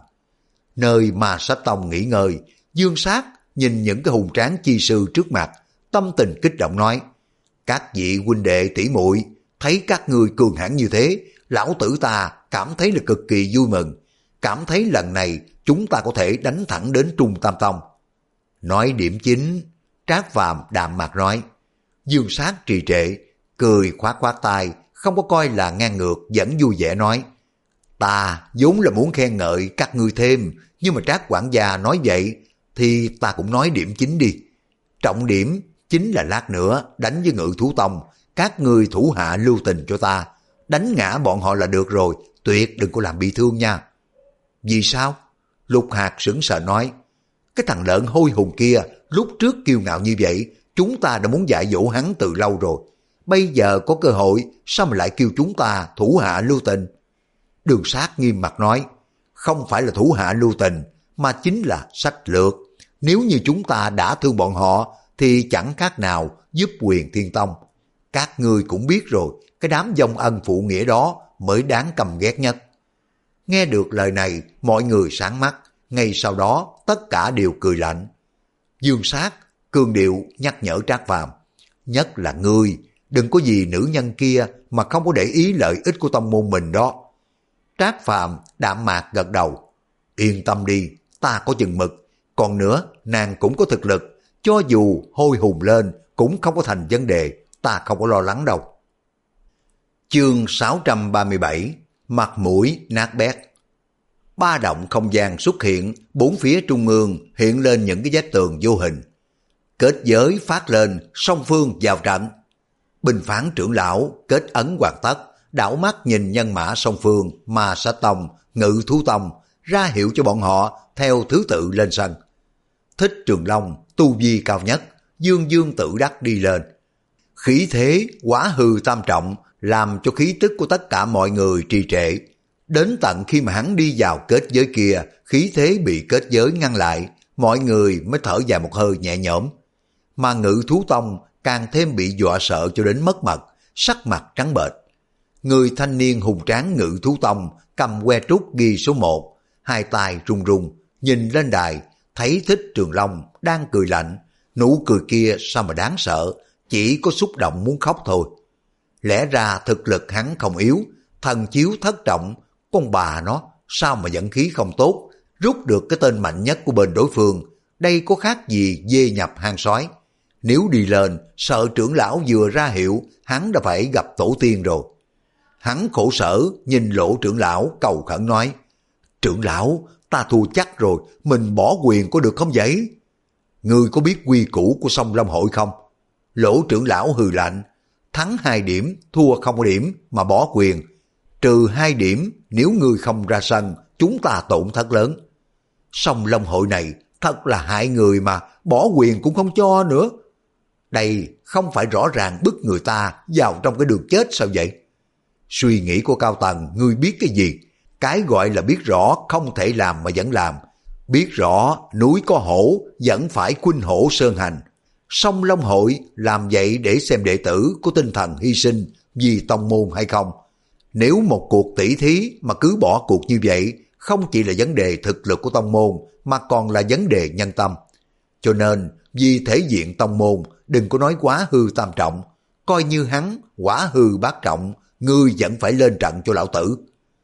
Nơi Ma Sách Tông nghỉ ngơi, Dương Sát nhìn những cái hùng tráng chi sư trước mặt, tâm tình kích động nói, các vị huynh đệ tỷ muội, thấy các ngươi cường hãn như thế, lão tử ta cảm thấy là cực kỳ vui mừng, cảm thấy lần này chúng ta có thể đánh thẳng đến Trung Tam Tông. Nói điểm chính, Trác Phàm đạm mạc nói. Dương Sát trì trệ, cười khoát khoát tay, không có coi là ngang ngược, vẫn vui vẻ nói, ta vốn là muốn khen ngợi các ngươi thêm, nhưng mà Trác quản gia nói vậy, thì ta cũng nói điểm chính đi. Trọng điểm chính là lát nữa đánh với Ngự Thú Tông, các ngươi thủ hạ lưu tình cho ta, đánh ngã bọn họ là được rồi, tuyệt đừng có làm bị thương nha. Vì sao? Lục Hạt sững sờ nói, cái thằng lợn Hôi Hùng kia lúc trước kiêu ngạo như vậy, chúng ta đã muốn dạy dỗ hắn từ lâu rồi. Bây giờ có cơ hội, sao mà lại kêu chúng ta thủ hạ lưu tình? Đường Sát nghiêm mặt nói, không phải là thủ hạ lưu tình, mà chính là sách lược. Nếu như chúng ta đã thương bọn họ, thì chẳng khác nào giúp Huyền Thiên Tông. Các ngươi cũng biết rồi, cái đám vong ân phụ nghĩa đó mới đáng căm ghét nhất. Nghe được lời này, mọi người sáng mắt, ngay sau đó tất cả đều cười lạnh. Dương Sát cương điệu nhắc nhở Trác Phàm, nhất là ngươi, đừng có vì nữ nhân kia mà không có để ý lợi ích của tông môn mình đó. Trác Phàm đạm mạc gật đầu, yên tâm đi, ta có chừng mực, còn nữa nàng cũng có thực lực, cho dù hôi hùng lên cũng không có thành vấn đề, ta không có lo lắng đâu. Chương sáu trăm ba mươi bảy, mặt mũi nát bét. Ba động không gian xuất hiện, bốn phía trung ương hiện lên những cái vách tường vô hình. Kết giới phát lên, song phương vào trận. Bình phán trưởng lão kết ấn hoàn tất, đảo mắt nhìn nhân mã song phương, Ma Sát Tông, Ngự Thú Tông, ra hiệu cho bọn họ theo thứ tự lên sân. Thích Trường Long, tu vi cao nhất, dương dương tự đắc đi lên. Khí thế quá hư tam trọng, làm cho khí tức của tất cả mọi người trì trệ. Đến tận khi mà hắn đi vào kết giới kia, khí thế bị kết giới ngăn lại, mọi người mới thở dài một hơi nhẹ nhõm. Mà Ngự Thú Tông càng thêm bị dọa sợ cho đến mất mật, sắc mặt trắng bệch. Người thanh niên hùng tráng Ngự Thú Tông cầm que trúc ghi số một, hai tay run run, nhìn lên đài, thấy Thích Trường Long đang cười lạnh, nụ cười kia sao mà đáng sợ, chỉ có xúc động muốn khóc thôi. Lẽ ra thực lực hắn không yếu, thần chiếu thất trọng, con bà nó sao mà dẫn khí không tốt, rút được cái tên mạnh nhất của bên đối phương, đây có khác gì dê nhập hang sói. Nếu đi lên, sợ trưởng lão vừa ra hiệu, hắn đã phải gặp tổ tiên rồi. Hắn khổ sở nhìn Lỗ trưởng lão cầu khẩn nói, trưởng lão, ta thua chắc rồi, mình bỏ quyền có được không vậy? Ngươi có biết quy củ của Sông Long Hội không? Lỗ trưởng lão hừ lạnh, thắng hai điểm, thua không có điểm mà bỏ quyền. Trừ hai điểm, nếu ngươi không ra sân, chúng ta tổn thất lớn. Sông Long Hội này thật là hại người mà, bỏ quyền cũng không cho nữa. Đây không phải rõ ràng bức người ta vào trong cái đường chết sao vậy? Suy nghĩ của Cao Tầng, ngươi biết cái gì? Cái gọi là biết rõ không thể làm mà vẫn làm. Biết rõ núi có hổ, vẫn phải khuynh hổ sơn hành. Sông Long Hội làm vậy để xem đệ tử có tinh thần hy sinh vì tông môn hay không. Nếu một cuộc tỷ thí mà cứ bỏ cuộc như vậy, không chỉ là vấn đề thực lực của tông môn, mà còn là vấn đề nhân tâm. Cho nên, vì thể diện tông môn, đừng có nói quá hư tam trọng. Coi như hắn quá hư bát trọng, ngươi vẫn phải lên trận cho lão tử.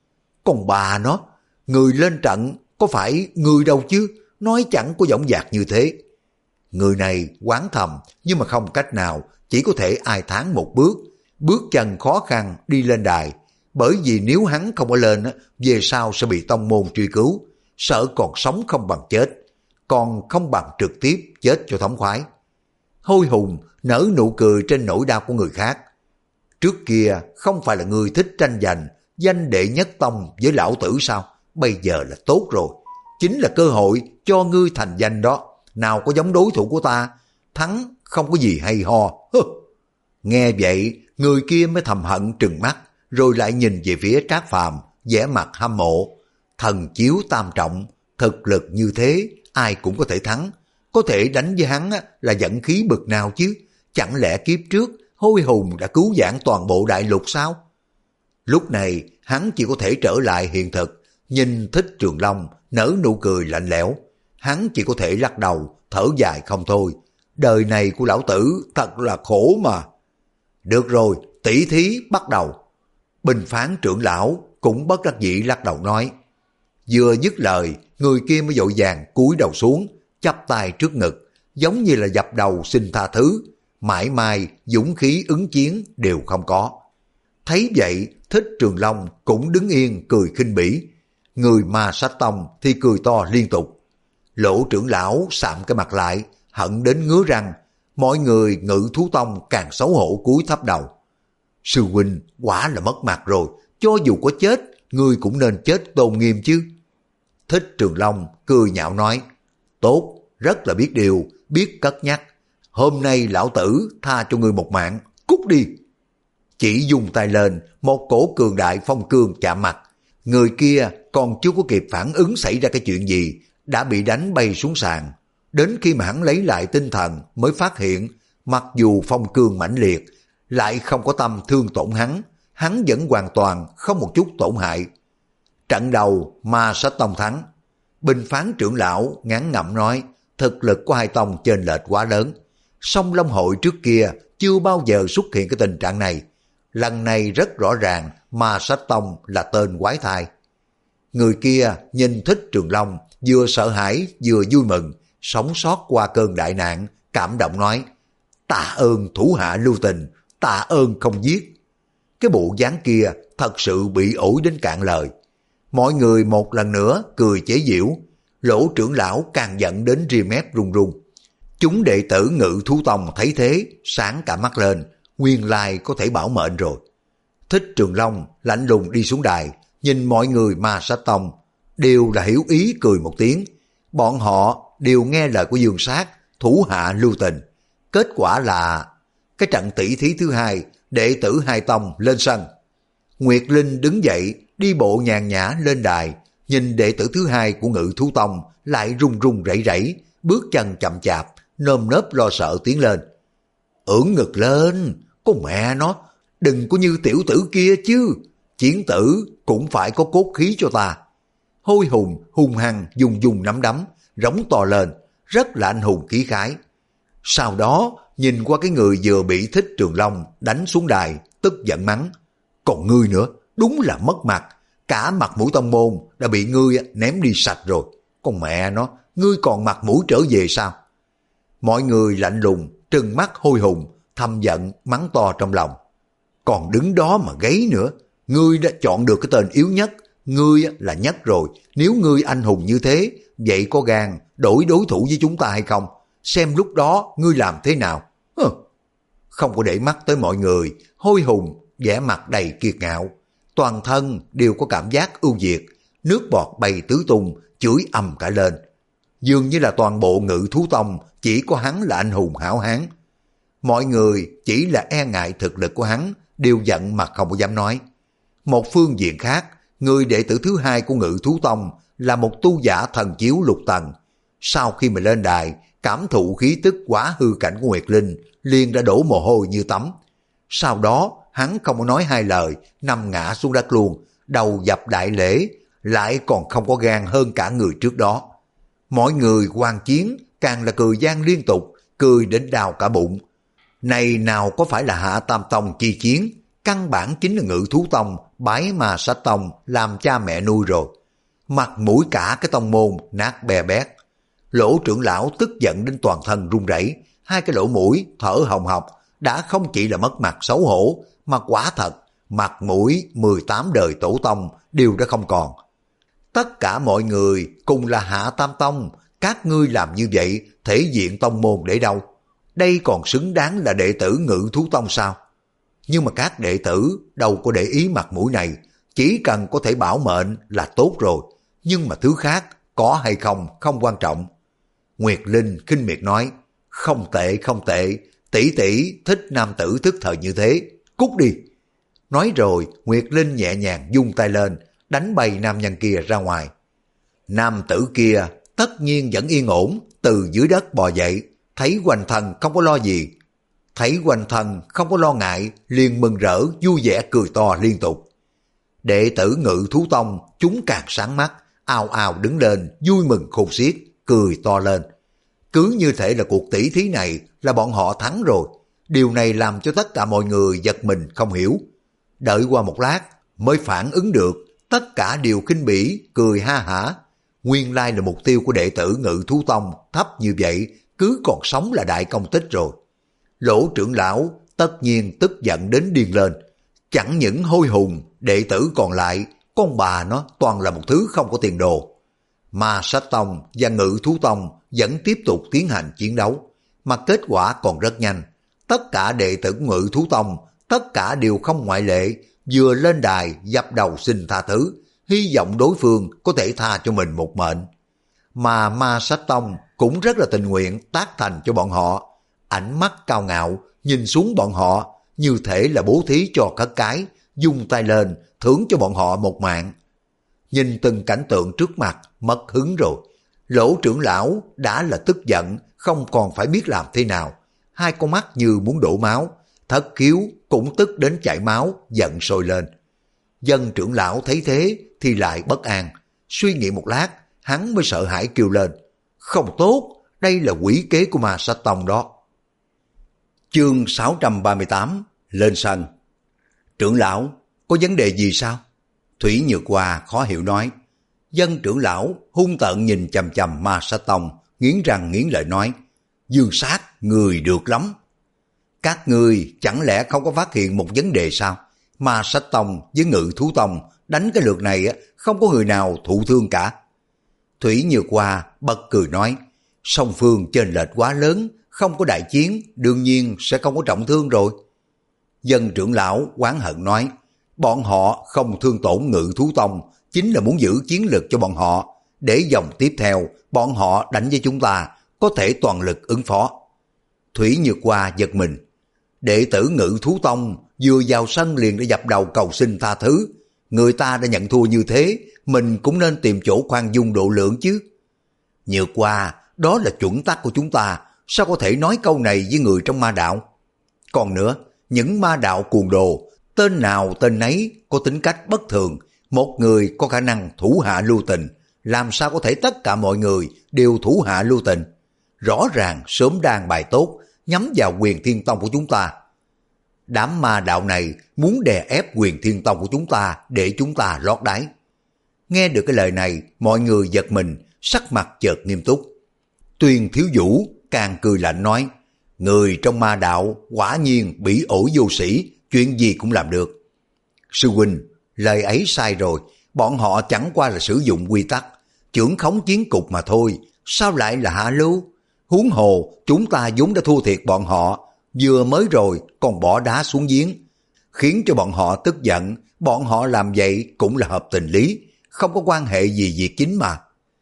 Còn bà nó, người lên trận có phải người đâu chứ, nói chẳng có giọng dạc như thế. Người này oán thầm, nhưng mà không cách nào, chỉ có thể ai thán một bước, bước chân khó khăn đi lên đài. Bởi vì nếu hắn không có lên, về sau sẽ bị tông môn truy cứu, sợ còn sống không bằng chết, còn không bằng trực tiếp chết cho thống khoái. Hôi hùng nở nụ cười trên nỗi đau của người khác. Trước kia không phải là người thích tranh giành, danh đệ nhất tông với lão tử sao? Bây giờ là tốt rồi, chính là cơ hội cho ngươi thành danh đó. Nào có giống đối thủ của ta, thắng không có gì hay ho. Hừ. Nghe vậy, người kia mới thầm hận trừng mắt, rồi lại nhìn về phía Trác Phàm, vẻ mặt hâm mộ. Thần chiếu tam trọng, thực lực như thế, ai cũng có thể thắng. Có thể đánh với hắn là dẫn khí bực nào chứ? Chẳng lẽ kiếp trước Hôi Hùng đã cứu vãn toàn bộ đại lục sao? Lúc này hắn chỉ có thể trở lại hiện thực, nhìn Thích Trường Long nở nụ cười lạnh lẽo. Hắn chỉ có thể lắc đầu, thở dài không thôi. Đời này của lão tử thật là khổ mà. Được rồi, tỷ thí bắt đầu. Bình phán trưởng lão cũng bất đắc dĩ lắc đầu nói. Vừa dứt lời, người kia mới vội vàng cúi đầu xuống, chắp tay trước ngực, giống như là dập đầu xin tha thứ. Mãi mai dũng khí ứng chiến đều không có. Thấy vậy, Thích Trường Long cũng đứng yên cười khinh bỉ. Người Ma Sát Tông thì cười to liên tục. Lỗ trưởng lão sạm cái mặt lại, hận đến ngứa răng. Mọi người Ngự Thú Tông càng xấu hổ cúi thấp đầu. Sư huynh quả là mất mặt rồi, cho dù có chết, ngươi cũng nên chết tôn nghiêm chứ. Thích Trường Long cười nhạo nói, tốt, rất là biết điều, biết cất nhắc. Hôm nay lão tử tha cho ngươi một mạng, cút đi. Chỉ dùng tay lên, một cổ cường đại phong cương chạm mặt. Người kia còn chưa có kịp phản ứng xảy ra cái chuyện gì, đã bị đánh bay xuống sàn. Đến khi mà hắn lấy lại tinh thần mới phát hiện Mặc dù phong cương mãnh liệt, lại không có tâm thương tổn hắn, hắn vẫn hoàn toàn không một chút tổn hại. Trận đầu Ma Sách Tông thắng. Bình phán trưởng lão ngán ngẩm nói, thực lực của hai tông chênh lệch quá lớn. Song Long hội trước kia chưa bao giờ xuất hiện cái tình trạng này. Lần này rất rõ ràng Ma Sách Tông là tên quái thai. Người kia nhìn Thích Trường Long, vừa sợ hãi vừa vui mừng, sống sót qua cơn đại nạn, cảm động nói, tạ ơn thủ hạ lưu tình, tạ ơn không giết. Cái bộ dáng kia thật sự bị ổi đến cạn lời. Mọi người một lần nữa cười chế giễu, Lỗ trưởng lão càng giận đến ria mép run run. Chúng đệ tử Ngự Thú Tông thấy thế, sáng cả mắt lên, nguyên lai có thể bảo mệnh rồi. Thích Trường Long lạnh lùng đi xuống đài, nhìn mọi người Ma Sách Tông, đều là hiểu ý cười một tiếng. Bọn họ đều nghe lời của Dương Sát, thủ hạ lưu tình. Kết quả là cái trận tỷ thí thứ hai, đệ tử hai tông lên sân. Nguyệt Linh đứng dậy, đi bộ nhàn nhã lên đài, nhìn đệ tử thứ hai của Ngự Thú Tông lại run run rẩy rẩy, bước chân chậm chạp, nơm nớp lo sợ tiến lên. Ưỡn ngực lên, con mẹ nó, đừng có như tiểu tử kia chứ, chiến tử cũng phải có cốt khí cho ta. Hôi hùng hung hăng dùng dùng nắm đấm, rống to lên, rất là anh hùng khí khái. Sau đó nhìn qua cái người vừa bị Thích Trường Long đánh xuống đài, tức giận mắng, còn ngươi nữa, đúng là mất mặt, cả mặt mũi tông môn đã bị ngươi ném đi sạch rồi, con mẹ nó, ngươi còn mặt mũi trở về sao? Mọi người lạnh lùng, trừng mắt hôi hùng, thầm giận mắng to trong lòng. Còn đứng đó mà gáy nữa, ngươi đã chọn được cái tên yếu nhất, ngươi là nhất rồi, nếu ngươi anh hùng như thế, vậy có gan đổi đối thủ với chúng ta hay không? Xem lúc đó ngươi làm thế nào? Hừ. Không có để mắt tới mọi người, hôi hùng vẻ mặt đầy kiệt ngạo, toàn thân đều có cảm giác ưu việt, nước bọt bay tứ tung, chửi ầm cả lên. Dường như là toàn bộ Ngự Thú Tông chỉ có hắn là anh hùng hảo hán. Mọi người chỉ là e ngại thực lực của hắn, đều giận mà không có dám nói. Một phương diện khác, người đệ tử thứ hai của Ngự Thú Tông là một tu giả thần chiếu lục tầng. Sau khi mà lên đài, cảm thụ khí tức quá hư cảnh của Nguyệt Linh, liền đã đổ mồ hôi như tắm. Sau đó, hắn không có nói hai lời, nằm ngã xuống đất luôn, đầu dập đại lễ, lại còn không có gan hơn cả người trước đó. Mọi người quan chiến, càng là cười gian liên tục, cười đến đau cả bụng. Này nào có phải là Hạ Tam Tông chi chiến, căn bản chính là Ngự Thú Tông, bái Ma Sách Tông làm cha mẹ nuôi rồi. Mặt mũi cả cái tông môn nát bè bét. Lỗ trưởng lão tức giận đến toàn thân run rẩy, hai cái lỗ mũi thở hồng hộc, đã không chỉ là mất mặt xấu hổ, mà quả thật mặt mũi mười tám đời tổ tông đều đã không còn. Tất cả mọi người cùng là Hạ Tam Tông, các ngươi làm như vậy thể diện tông môn để đâu? Đây còn xứng đáng là đệ tử Ngự Thú Tông sao? Nhưng mà các đệ tử đâu có để ý mặt mũi này, chỉ cần có thể bảo mệnh là tốt rồi, nhưng mà thứ khác có hay không không quan trọng. Nguyệt Linh khinh miệt nói, không tệ không tệ, tỷ tỷ thích nam tử thức thời như thế, cút đi. Nói rồi Nguyệt Linh nhẹ nhàng vung tay lên, đánh bay nam nhân kia ra ngoài. Nam tử kia tất nhiên vẫn yên ổn, từ dưới đất bò dậy, thấy quanh thân không có lo gì. Thấy quanh thân không có lo ngại, liền mừng rỡ vui vẻ cười to liên tục. Đệ tử Ngự Thú Tông chúng càng sáng mắt, ào ào đứng lên vui mừng khôn xiết, cười to lên. Cứ như thể là cuộc tỷ thí này là bọn họ thắng rồi. Điều này làm cho tất cả mọi người giật mình không hiểu. Đợi qua một lát mới phản ứng được, tất cả đều khinh bỉ, cười ha hả. Nguyên lai là mục tiêu của đệ tử Ngự Thú Tông thấp như vậy, cứ còn sống là đại công tích rồi. Lỗ trưởng lão tất nhiên tức giận đến điên lên. Chẳng những hôi hùng, đệ tử còn lại, con bà nó toàn là một thứ không có tiền đồ. Ma Sách Tông và Ngự Thú Tông vẫn tiếp tục tiến hành chiến đấu, mà kết quả còn rất nhanh. Tất cả đệ tử của Ngự Thú Tông, tất cả đều không ngoại lệ, vừa lên đài dập đầu xin tha thứ, hy vọng đối phương có thể tha cho mình một mệnh. Mà Ma Sách Tông cũng rất là tình nguyện tác thành cho bọn họ, ánh mắt cao ngạo nhìn xuống bọn họ, như thể là bố thí cho cất cái, dung tay lên thưởng cho bọn họ một mạng. Nhìn từng cảnh tượng trước mặt mất hứng rồi, Lỗ trưởng lão đã là tức giận, không còn phải biết làm thế nào. hai con mắt như muốn đổ máu, thất khiếu cũng tức đến chảy máu, giận sôi lên. Dân trưởng lão thấy thế thì lại bất an, suy nghĩ một lát, hắn mới sợ hãi kêu lên, không tốt, đây là quỷ kế của Ma Sát Tông đó. Chương sáu trăm ba mươi tám, lên sân. Trưởng lão, có vấn đề gì sao? Thủy Nhược Hoa khó hiểu nói. Dân trưởng lão hung tợn nhìn chằm chằm Ma Sát Tông, nghiến răng nghiến lợi nói, Dương Sát, người được lắm. Các ngươi chẳng lẽ không có phát hiện một vấn đề sao? Ma Sát Tông với Ngự Thú Tông đánh cái lượt này không có người nào thụ thương cả. Thủy Nhược Hoa bật cười nói, song phương chênh lệch quá lớn, không có đại chiến, đương nhiên sẽ không có trọng thương rồi. Dân trưởng lão oán hận nói, bọn họ không thương tổn Ngự Thú Tông, chính là muốn giữ chiến lực cho bọn họ, để vòng tiếp theo, bọn họ đánh với chúng ta, có thể toàn lực ứng phó. Thủy Nhược Hoa giật mình, đệ tử Ngự Thú Tông vừa vào sân liền đã dập đầu cầu xin tha thứ, người ta đã nhận thua như thế, mình cũng nên tìm chỗ khoan dung độ lượng chứ. Nhược Hoa, đó là chuẩn tắc của chúng ta, sao có thể nói câu này với người trong ma đạo? Còn nữa, những ma đạo cuồng đồ, tên nào tên nấy có tính cách bất thường, một người có khả năng thủ hạ lưu tình, làm sao có thể tất cả mọi người đều thủ hạ lưu tình? Rõ ràng sớm đang bài tốt, nhắm vào Huyền Thiên Tông của chúng ta. Đám ma đạo này muốn đè ép Huyền Thiên Tông của chúng ta để chúng ta lót đáy. Nghe được cái lời này, mọi người giật mình, sắc mặt chợt nghiêm túc. Tuyền Thiếu Vũ càng cười lạnh nói, người trong ma đạo quả nhiên bỉ ổi vô sĩ, chuyện gì cũng làm được. Sư huynh, lời ấy sai rồi, bọn họ chẳng qua là sử dụng quy tắc, trưởng khống chiến cục mà thôi, sao lại là hạ lưu? Huống hồ, chúng ta vốn đã thua thiệt bọn họ, vừa mới rồi còn bỏ đá xuống giếng, khiến cho bọn họ tức giận, bọn họ làm vậy cũng là hợp tình lý, không có quan hệ gì việc chính mà.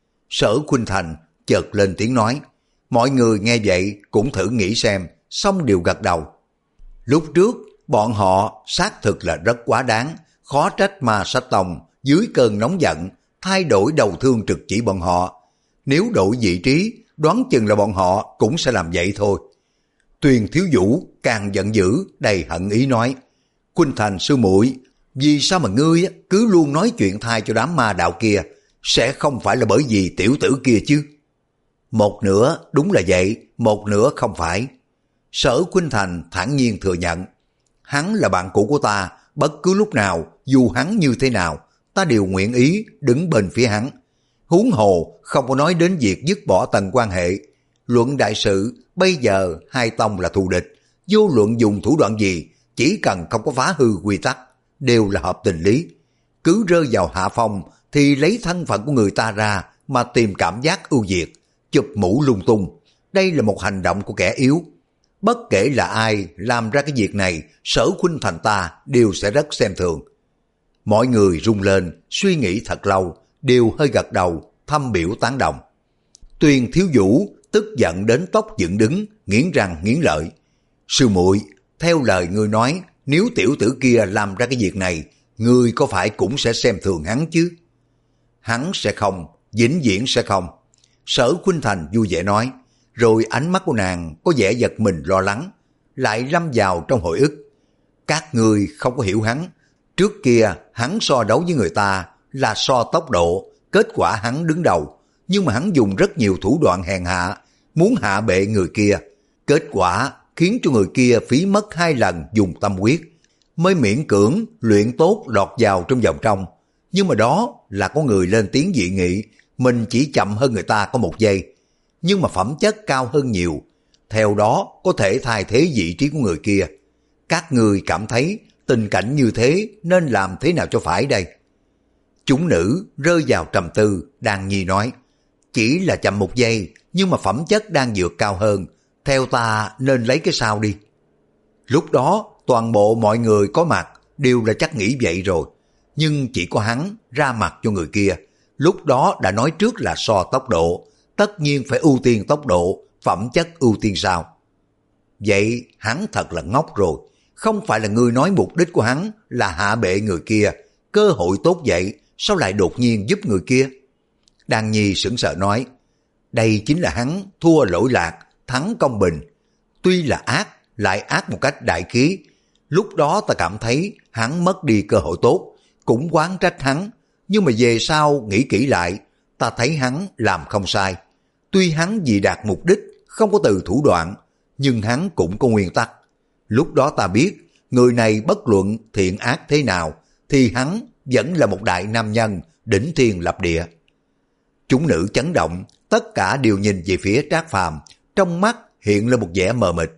Sở Khuynh Thành chợt lên tiếng nói, mọi người nghe vậy cũng thử nghĩ xem, xong đều gật đầu. Lúc trước, bọn họ xác thực là rất quá đáng, khó trách Ma Sát Tông dưới cơn nóng giận, thay đổi đầu thương trực chỉ bọn họ. Nếu đổi vị trí, đoán chừng là bọn họ cũng sẽ làm vậy thôi. Tuyền Thiếu Vũ càng giận dữ, đầy hận ý nói, Khuynh Thành sư muội, vì sao mà ngươi cứ luôn nói chuyện thay cho đám ma đạo kia, sẽ không phải là bởi vì tiểu tử kia chứ? Một nửa đúng là vậy, một nửa không phải. Sở Khuynh Thành thản nhiên thừa nhận, hắn là bạn cũ của ta, bất cứ lúc nào, dù hắn như thế nào, ta đều nguyện ý đứng bên phía hắn. Huống hồ không có nói đến việc dứt bỏ tầng quan hệ. Luận đại sự, bây giờ hai tông là thù địch, vô luận dùng thủ đoạn gì, chỉ cần không có phá hư quy tắc, đều là hợp tình lý. Cứ rơi vào hạ phong thì lấy thân phận của người ta ra mà tìm cảm giác ưu việt, chụp mũ lung tung. Đây là một hành động của kẻ yếu. Bất kể là ai làm ra cái việc này, Sở Khuynh Thành ta đều sẽ rất xem thường. Mọi người rung lên, suy nghĩ thật lâu, đều hơi gật đầu, thâm biểu tán đồng. Tuyền Thiếu Vũ tức giận đến tóc dựng đứng, nghiến răng nghiến lợi. Sư muội, theo lời ngươi nói, nếu tiểu tử kia làm ra cái việc này, ngươi có phải cũng sẽ xem thường hắn chứ? Hắn sẽ không, vĩnh viễn sẽ không. Sở Khuynh Thành vui vẻ nói, rồi ánh mắt của nàng có vẻ giật mình lo lắng, lại lâm vào trong hồi ức. Các ngươi không có hiểu hắn, trước kia hắn so đấu với người ta là so tốc độ, kết quả hắn đứng đầu, nhưng mà hắn dùng rất nhiều thủ đoạn hèn hạ, muốn hạ bệ người kia, kết quả khiến cho người kia phí mất hai lần dùng tâm huyết, mới miễn cưỡng luyện tốt lọt vào trong vòng trong. Nhưng mà đó là có người lên tiếng dị nghị, mình chỉ chậm hơn người ta có một giây, nhưng mà phẩm chất cao hơn nhiều, theo đó có thể thay thế vị trí của người kia. Các người cảm thấy tình cảnh như thế nên làm thế nào cho phải đây? Chúng nữ rơi vào trầm tư, Đan Nhi nói, chỉ là chậm một giây, nhưng mà phẩm chất đang vượt cao hơn, theo ta nên lấy cái sao đi. Lúc đó toàn bộ mọi người có mặt đều là chắc nghĩ vậy rồi, nhưng chỉ có hắn ra mặt cho người kia, lúc đó đã nói trước là so tốc độ, tất nhiên phải ưu tiên tốc độ, phẩm chất ưu tiên sao? Vậy hắn thật là ngốc rồi, không phải là ngươi nói mục đích của hắn là hạ bệ người kia, cơ hội tốt vậy, sao lại đột nhiên giúp người kia? Đan Nhi sững sờ nói, đây chính là hắn thua lỗi lạc, thắng công bình. Tuy là ác, lại ác một cách đại khí. Lúc đó ta cảm thấy hắn mất đi cơ hội tốt, cũng oán trách hắn. Nhưng mà về sau nghĩ kỹ lại, ta thấy hắn làm không sai. Tuy hắn vì đạt mục đích, không có từ thủ đoạn, nhưng hắn cũng có nguyên tắc. Lúc đó ta biết, người này bất luận thiện ác thế nào, thì hắn vẫn là một đại nam nhân, đỉnh thiên lập địa. Chúng nữ chấn động, tất cả đều nhìn về phía Trác Phàm, trong mắt hiện lên một vẻ mờ mịt.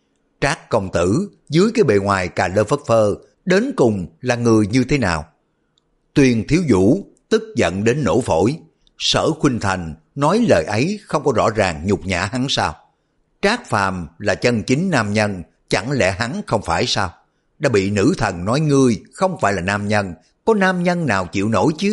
Trác công tử, dưới cái bề ngoài cà lơ phất phơ, đến cùng là người như thế nào? Tuyền Thiếu Vũ tức giận đến nổ phổi. Sở Khuynh Thành nói lời ấy không có rõ ràng nhục nhã hắn sao? Trác Phàm là chân chính nam nhân, chẳng lẽ hắn không phải sao? Đã bị nữ thần nói ngươi không phải là nam nhân, có nam nhân nào chịu nổi chứ?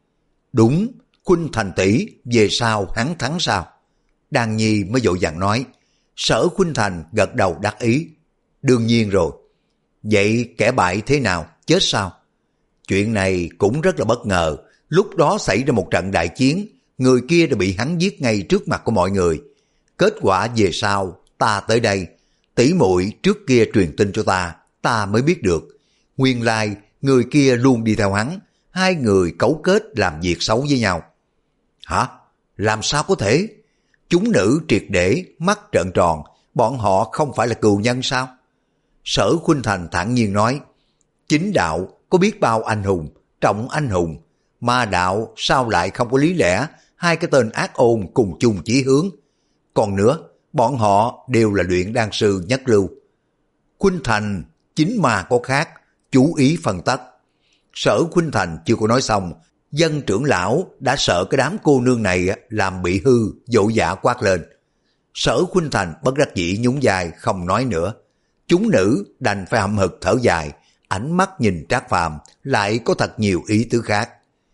Đúng, Khuynh Thành tỷ, về sau hắn thắng sao? Đan Nhi mới vội vàng nói. Sở Khuynh Thành gật đầu đắc ý. Đương nhiên rồi. Vậy kẻ bại thế nào, chết sao? Chuyện này cũng rất là bất ngờ. Lúc đó xảy ra một trận đại chiến, người kia đã bị hắn giết ngay trước mặt của mọi người. Kết quả về sau, ta tới đây, tỷ muội trước kia truyền tin cho ta, ta mới biết được. Nguyên lai, người kia luôn đi theo hắn, hai người cấu kết làm việc xấu với nhau. Hả? Làm sao có thể? Chúng nữ triệt để, mắt trợn tròn, bọn họ không phải là cừu nhân sao? Sở Khuynh Thành thản nhiên nói, chính đạo có biết bao anh hùng, trọng anh hùng, ma đạo sao lại không có lý lẽ, hai cái tên ác ôn cùng chung chí hướng. Còn nữa, bọn họ đều là luyện đan sư nhất lưu. Khuynh Thành, chính ma có khác, chú ý phân tích. Sở Khuynh Thành chưa có nói xong, dân trưởng lão đã sợ cái đám cô nương này làm bị hư, dỗ dã quát lên. Sở Khuynh Thành bất đắc dĩ nhún vai không nói nữa. Chúng nữ đành phải hậm hực thở dài, ánh mắt nhìn Trác Phàm lại có thật nhiều ý tứ khác.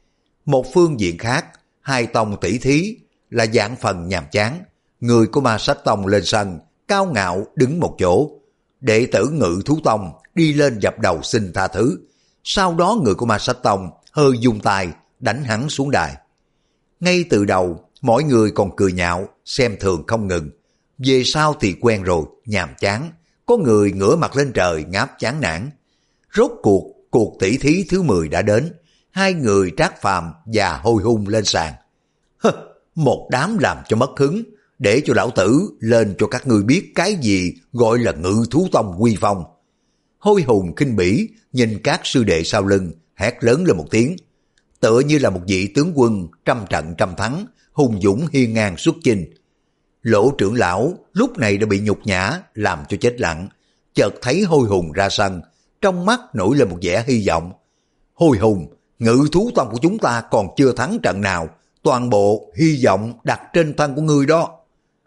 Một phương diện khác, hai tông tỷ thí là dạng phần nhàm chán. Người của Ma Sách Tông lên sân, cao ngạo đứng một chỗ. Đệ tử Ngự Thú Tông đi lên dập đầu xin tha thứ. Sau đó người của Ma Sách Tông hơi dung tay đánh hắn xuống đài. Ngay từ đầu, mọi người còn cười nhạo, xem thường không ngừng. Về sau thì quen rồi, nhàm chán. Có người ngửa mặt lên trời ngáp chán nản. Rốt cuộc, cuộc tỷ thí thứ mười đã đến. Hai người Trác Phàm và Hôi Hung lên sàn. Hơ, một đám làm cho mất hứng, để cho lão tử lên cho các ngươi biết cái gì gọi là Ngự Thú Tông uy phong. Hôi Hùng khinh bỉ, nhìn các sư đệ sau lưng, hét lớn lên một tiếng. Tựa như là một vị tướng quân trăm trận trăm thắng, hùng dũng hiên ngang xuất chinh. Lỗ trưởng lão lúc này đã bị nhục nhã, làm cho chết lặng. Chợt thấy Hôi Hùng ra sân, trong mắt nổi lên một vẻ hy vọng. Hôi Hùng, Ngự Thú Tông của chúng ta còn chưa thắng trận nào, toàn bộ hy vọng đặt trên thân của ngươi đó.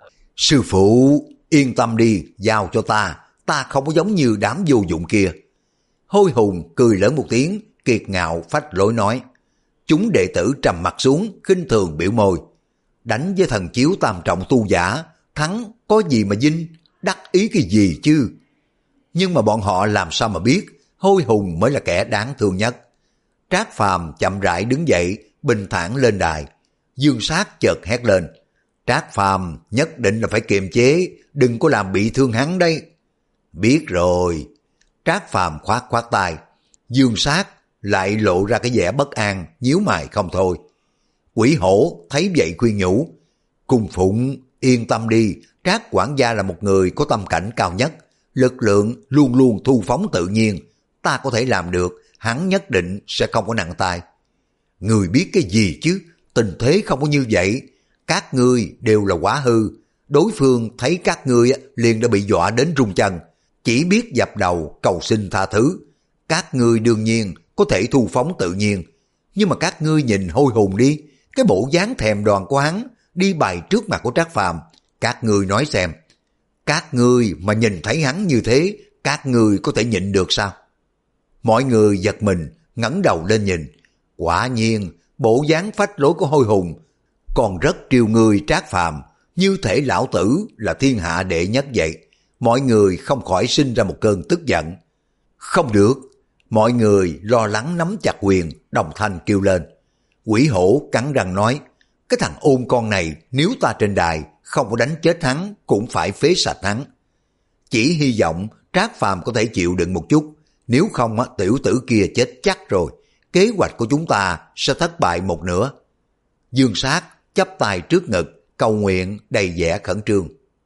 Sư phụ, yên tâm đi, giao cho ta, ta không có giống như đám vô dụng kia. Hôi Hùng cười lớn một tiếng, kiệt ngạo phách lối nói. Chúng đệ tử trầm mặt xuống, khinh thường biểu môi. Đánh với thần chiếu tam trọng tu giả, thắng có gì mà vinh, đắc ý cái gì chứ? Nhưng mà bọn họ làm sao mà biết, Hôi Hùng mới là kẻ đáng thương nhất. Trác Phàm chậm rãi đứng dậy, bình thản lên đài. Dương Sát chợt hét lên. Trác Phàm nhất định là phải kiềm chế, đừng có làm bị thương hắn đây. Biết rồi. Trác Phàm khoát khoát tay. Dương Sát lại lộ ra cái vẻ bất an, nhíu mày không thôi. Quỷ Hổ thấy vậy khuyên nhủ. Cung Phụng, yên tâm đi, Trác quản gia là một người có tâm cảnh cao nhất, lực lượng luôn luôn thu phóng tự nhiên. Ta có thể làm được, hắn nhất định sẽ không có nặng tay. Người biết cái gì chứ, tình thế không có như vậy. Các ngươi đều là quá hư. Đối phương thấy các ngươi liền đã bị dọa đến run chân, chỉ biết dập đầu cầu xin tha thứ. Các ngươi đương nhiên có thể thu phóng tự nhiên, nhưng mà các ngươi nhìn Hôi Hùng đi, cái bộ dáng thèm đoàn của hắn đi bày trước mặt của Trác Phàm. Các ngươi nói xem, các ngươi mà nhìn thấy hắn như thế, các ngươi có thể nhịn được sao? Mọi người giật mình, ngẩng đầu lên nhìn. Quả nhiên, bộ dáng phách lối của Hôi Hùng còn rất triều người Trác Phàm, như thể lão tử là thiên hạ đệ nhất vậy. Mọi người không khỏi sinh ra một cơn tức giận. Không được, mọi người lo lắng nắm chặt quyền, đồng thanh kêu lên. Quỷ Hổ cắn răng nói, cái thằng ôn con này nếu ta trên đài không có đánh chết hắn cũng phải phế sạch hắn. Chỉ hy vọng Trác Phàm có thể chịu đựng một chút, nếu không tiểu tử kia chết chắc rồi, kế hoạch của chúng ta sẽ thất bại một nửa. Dương Sát chắp tay trước ngực, cầu nguyện đầy vẻ khẩn trương.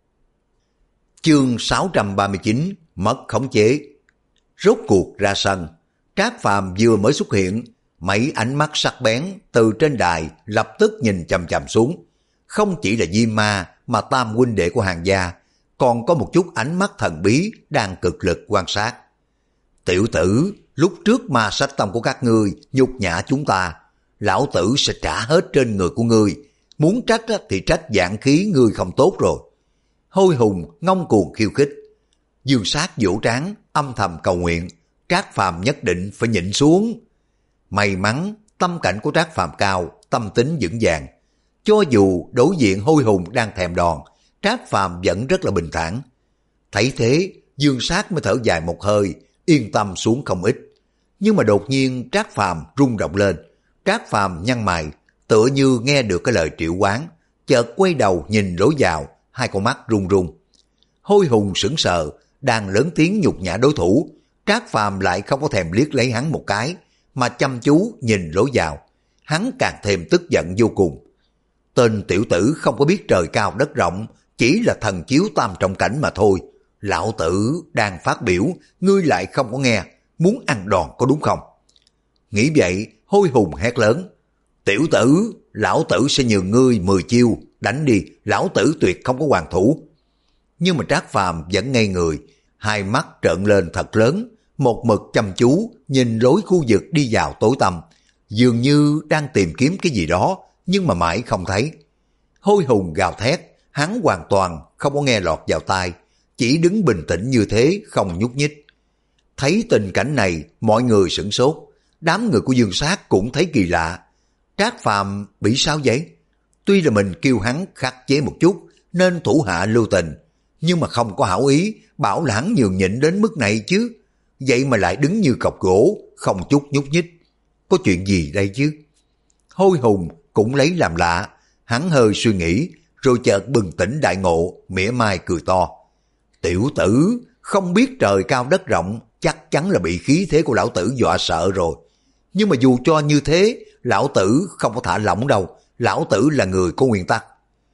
Chương sáu trăm ba mươi chín, mất khống chế. Rốt cuộc ra sân, Trác Phàm vừa mới xuất hiện, mấy ánh mắt sắc bén từ trên đài lập tức nhìn chằm chằm xuống. Không chỉ là Diêm Ma mà tam huynh đệ của Hàn gia, còn có một chút ánh mắt thần bí đang cực lực quan sát. Tiểu tử, lúc trước ma sách tông của các ngươi nhục nhã chúng ta, lão tử sẽ trả hết trên người của ngươi, muốn trách thì trách dạng khí ngươi không tốt rồi. Hôi hùng ngông cuồng khiêu khích. Dương Sát vỗ trán âm thầm cầu nguyện, Trác Phàm nhất định phải nhịn xuống. May mắn tâm cảnh của Trác Phàm cao, tâm tính vững vàng. Cho dù đối diện Hôi hùng đang thèm đòn, Trác Phàm vẫn rất là bình thản. Thấy thế, Dương Sát mới thở dài một hơi, yên tâm xuống không ít. Nhưng mà đột nhiên Trác Phàm rung động lên. Trác Phàm nhăn mày, tựa như nghe được cái lời triệu hoán, chợt quay đầu nhìn lối vào, hai con mắt run run. Hôi hùng sững sờ, đang lớn tiếng nhục nhã đối thủ, Trác Phàm lại không có thèm liếc lấy hắn một cái, mà chăm chú nhìn lối vào. Hắn càng thêm tức giận vô cùng. Tên tiểu tử không có biết trời cao đất rộng, chỉ là thần chiếu tam trọng cảnh mà thôi. Lão tử đang phát biểu, ngươi lại không có nghe, muốn ăn đòn có đúng không? Nghĩ vậy, Hôi hùng hét lớn. Tiểu tử, lão tử sẽ nhường ngươi mười chiêu, đánh đi, lão tử tuyệt không có hoàn thủ. Nhưng mà Trác Phàm vẫn ngây người, hai mắt trợn lên thật lớn, một mực chăm chú nhìn lối khu vực đi vào tối tăm, dường như đang tìm kiếm cái gì đó, nhưng mà mãi không thấy. Hôi hùng gào thét, hắn hoàn toàn không có nghe lọt vào tai, chỉ đứng bình tĩnh như thế không nhúc nhích. Thấy tình cảnh này, mọi người sửng sốt, đám người của Dương Sát cũng thấy kỳ lạ. Trác Phàm bị sao vậy? Tuy là mình kêu hắn khắc chế một chút, nên thủ hạ lưu tình, nhưng mà không có hảo ý, bảo là hắn nhường nhịn đến mức này chứ. Vậy mà lại đứng như cọc gỗ, không chút nhúc nhích. Có chuyện gì đây chứ? Hôi hùng cũng lấy làm lạ, hắn hơi suy nghĩ, rồi chợt bừng tỉnh đại ngộ, mỉa mai cười to. Tiểu tử, không biết trời cao đất rộng, chắc chắn là bị khí thế của lão tử dọa sợ rồi. Nhưng mà dù cho như thế, lão tử không có thả lỏng đâu, lão tử là người có nguyên tắc.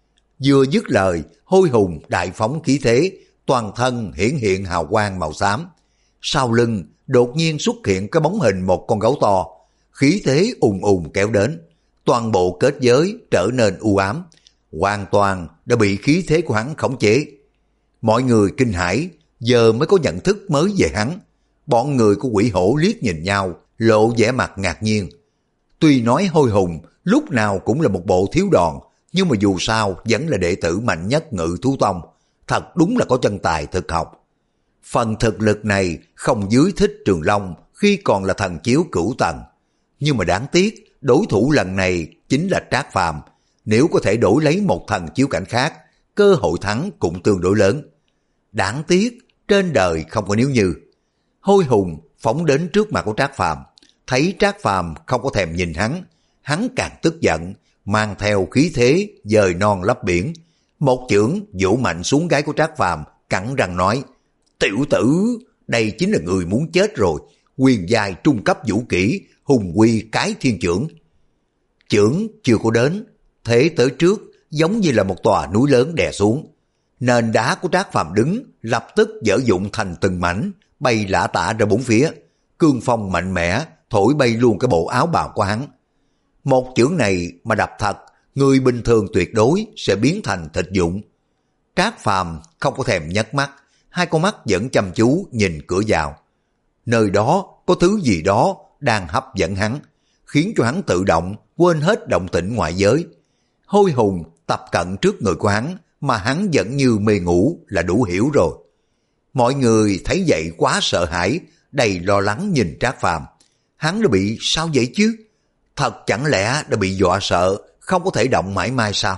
Vừa dứt lời, Hôi hùng đại phóng khí thế, toàn thân hiển hiện hào quang màu xám. Sau lưng đột nhiên xuất hiện cái bóng hình một con gấu to, khí thế ùn ùn kéo đến, toàn bộ kết giới trở nên u ám, hoàn toàn đã bị khí thế của hắn khống chế. Mọi người kinh hãi, giờ mới có nhận thức mới về hắn. Bọn người của Quỷ Hổ liếc nhìn nhau, lộ vẻ mặt ngạc nhiên. Tuy nói Hôi hùng lúc nào cũng là một bộ thiếu đòn, nhưng mà dù sao vẫn là đệ tử mạnh nhất Ngự Thú Tông, thật đúng là có chân tài thực học. Phần thực lực này không dưới Thích Trường Long khi còn là thần chiếu cửu tầng. Nhưng mà đáng tiếc, đối thủ lần này chính là Trác Phàm. Nếu có thể đổi lấy một thần chiếu cảnh khác, cơ hội thắng cũng tương đối lớn. Đáng tiếc, trên đời không có nếu như. Hôi hùng phóng đến trước mặt của Trác Phàm, thấy Trác Phàm không có thèm nhìn hắn, hắn càng tức giận, mang theo khí thế dời non lấp biển, một chưởng vỗ mạnh xuống gáy của Trác Phàm, cắn răng nói: Tiểu tử, đây chính là người muốn chết rồi, quyền giai trung cấp vũ kỹ, hùng quy cái thiên chưởng. Chưởng chưa có đến, thế tới trước giống như là một tòa núi lớn đè xuống. Nền đá của Trác Phàm đứng lập tức dở dụng thành từng mảnh, bay lả tả ra bốn phía, cương phong mạnh mẽ thổi bay luôn cái bộ áo bào của hắn. Một chưởng này mà đập thật, người bình thường tuyệt đối sẽ biến thành thịt vụn. Trác Phàm không có thèm nhấc mắt, hai con mắt vẫn chăm chú nhìn cửa vào. Nơi đó có thứ gì đó đang hấp dẫn hắn, khiến cho hắn tự động quên hết động tĩnh ngoại giới. Hôi hùng tập cận trước người của hắn, mà hắn vẫn như mê ngủ là đủ hiểu rồi. Mọi người thấy vậy quá sợ hãi, đầy lo lắng nhìn Trác Phàm. Hắn đã bị sao vậy chứ? Thật chẳng lẽ đã bị dọa sợ, không có thể động mãi mai sao?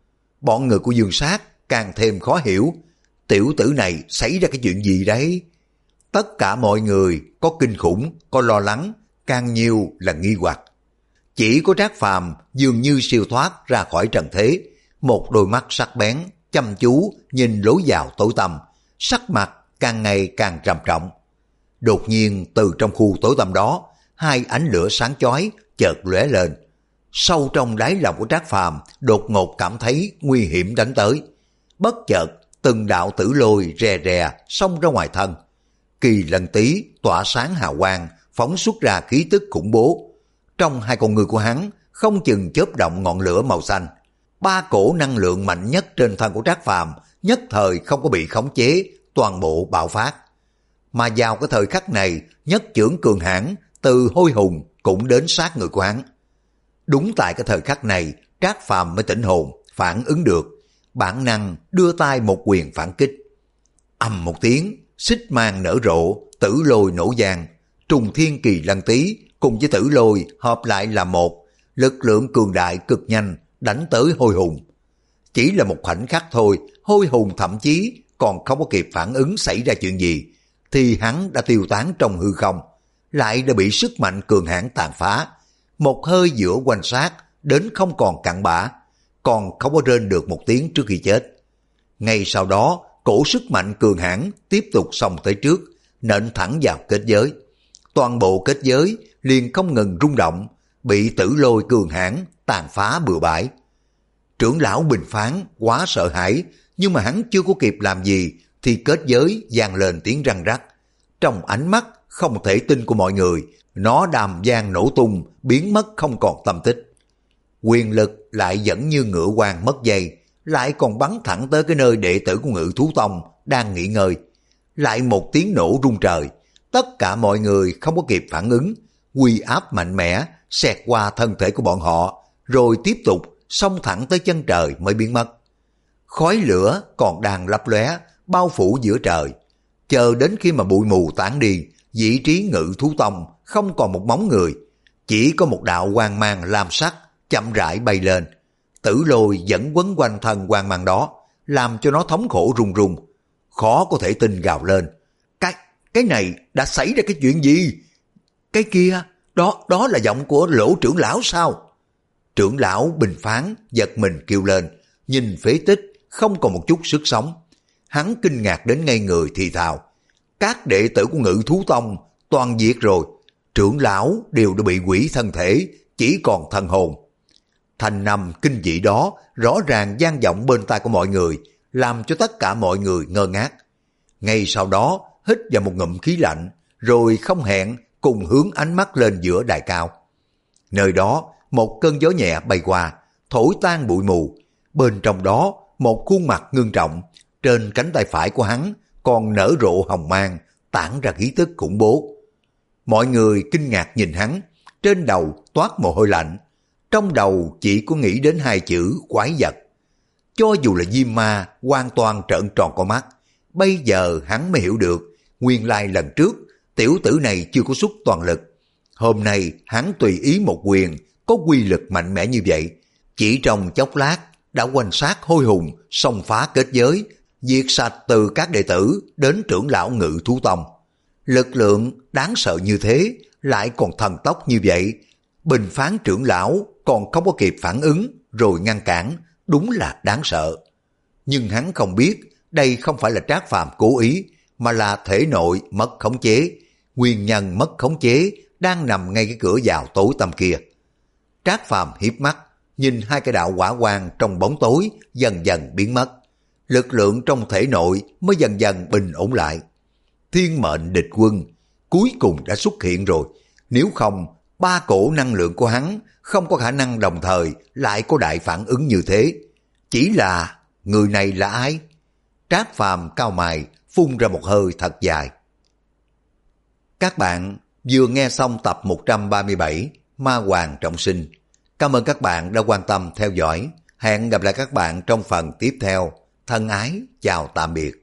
Bọn người của Dương Sát càng thêm khó hiểu, tiểu tử này xảy ra cái chuyện gì đấy? Tất cả mọi người có kinh khủng, có lo lắng, càng nhiều là nghi hoặc. Chỉ có Trác Phàm dường như siêu thoát ra khỏi trần thế, một đôi mắt sắc bén, chăm chú nhìn lối vào tối tăm, sắc mặt càng ngày càng trầm trọng. Đột nhiên từ trong khu tối tăm đó, hai ánh lửa sáng chói chợt lóe lên. Sâu trong đáy lòng của Trác Phàm đột ngột cảm thấy nguy hiểm đánh tới. Bất chợt, từng đạo tử lôi rè rè xông ra ngoài thân. Kỳ Lân Tý tỏa sáng hào quang, phóng xuất ra khí tức khủng bố. Trong hai con người của hắn không chừng chớp động ngọn lửa màu xanh. Ba cổ năng lượng mạnh nhất trên thân của Trác Phàm nhất thời không có bị khống chế, toàn bộ bạo phát. Mà vào cái thời khắc này, nhất chưởng cường hãn từ Hôi Hùng cũng đến sát người của hắn. Đúng tại cái thời khắc này, Trác Phàm mới tỉnh hồn, phản ứng được, bản năng đưa tay một quyền phản kích. Ầm một tiếng, xích mang nở rộ, tử lôi nổ vang, trùng thiên Kỳ Lân Tý cùng với tử lôi hợp lại là một, lực lượng cường đại cực nhanh đánh tới Hôi Hùng. Chỉ là một khoảnh khắc thôi, Hôi Hùng thậm chí còn không có kịp phản ứng xảy ra chuyện gì, thì hắn đã tiêu tán trong hư không, lại đã bị sức mạnh cường hãn tàn phá, một hơi giữa quanh sát đến không còn cặn bã, còn không có rên được một tiếng trước khi chết. Ngay sau đó, cổ sức mạnh cường hãn tiếp tục xông tới trước, nện thẳng vào kết giới. Toàn bộ kết giới liền không ngừng rung động, bị tử lôi cường hãn tàn phá bừa bãi. Trưởng lão Bình Phán quá sợ hãi, nhưng mà hắn chưa có kịp làm gì thì kết giới vang lên tiếng răng rắc. Trong ánh mắt không thể tin của mọi người, nó đàm vang nổ tung, biến mất không còn tâm tích. Quyền lực lại vẫn như ngựa quan mất dây, lại còn bắn thẳng tới cái nơi đệ tử của Ngự Thú Tông đang nghỉ ngơi. Lại một tiếng nổ rung trời, tất cả mọi người không có kịp phản ứng, uy áp mạnh mẽ xẹt qua thân thể của bọn họ, rồi tiếp tục xông thẳng tới chân trời mới biến mất. Khói lửa còn đang lấp lóe, bao phủ giữa trời. Chờ đến khi mà bụi mù tán đi, vị trí Ngự Thú Tông không còn một bóng người, chỉ có một đạo quang mang lam sắc chậm rãi bay lên. Tử lôi vẫn quấn quanh thân quang mang đó, làm cho nó thống khổ run run, khó có thể tin gào lên. Cái, cái này đã xảy ra cái chuyện gì? Cái kia, đó, đó là giọng của Lỗ trưởng lão sao? Trưởng lão Bình Phán giật mình kêu lên, nhìn phế tích không còn một chút sức sống. Hắn kinh ngạc đến ngây người thì thào, các đệ tử của Ngự Thú Tông toàn diệt rồi, trưởng lão đều đã bị hủy thân thể, chỉ còn thân hồn. Thanh âm kinh dị đó rõ ràng vang vọng bên tai của mọi người, làm cho tất cả mọi người ngơ ngác. Ngay sau đó hít vào một ngụm khí lạnh, rồi không hẹn cùng hướng ánh mắt lên giữa đài cao. Nơi đó một cơn gió nhẹ bay qua, thổi tan bụi mù. Bên trong đó một khuôn mặt ngưng trọng, trên cánh tay phải của hắn còn nở rộ hồng mang, tản ra khí tức khủng bố. Mọi người kinh ngạc nhìn hắn, trên đầu toát mồ hôi lạnh, trong đầu chỉ có nghĩ đến hai chữ quái vật. Cho dù là Diêm Ma hoàn toàn trợn tròn con mắt, bây giờ hắn mới hiểu được, nguyên lai lần trước tiểu tử này chưa có xuất toàn lực. Hôm nay hắn tùy ý một quyền có quy lực mạnh mẽ như vậy, chỉ trong chốc lát đã quanh sát Hôi Hùng, xông phá kết giới, diệt sạch từ các đệ tử đến trưởng lão Ngự Thú Tông. Lực lượng đáng sợ như thế, lại còn thần tốc như vậy, Bình Phán trưởng lão còn không có kịp phản ứng rồi ngăn cản, đúng là đáng sợ. Nhưng hắn không biết đây không phải là Trác Phàm cố ý, mà là thể nội mất khống chế. Nguyên nhân mất khống chế đang nằm ngay cái cửa vào tối tăm kia. Trác Phàm hiếp mắt, nhìn hai cái đạo hỏa quang trong bóng tối dần dần biến mất. Lực lượng trong thể nội mới dần dần bình ổn lại. Thiên mệnh địch quân cuối cùng đã xuất hiện rồi. Nếu không, ba cổ năng lượng của hắn không có khả năng đồng thời lại có đại phản ứng như thế. Chỉ là người này là ai? Trác Phàm cau mày, phun ra một hơi thật dài. Các bạn vừa nghe xong tập một trăm ba mươi bảy Ma Hoàng Trọng Sinh. Cảm ơn các bạn đã quan tâm theo dõi. Hẹn gặp lại các bạn trong phần tiếp theo. Thân ái, chào tạm biệt.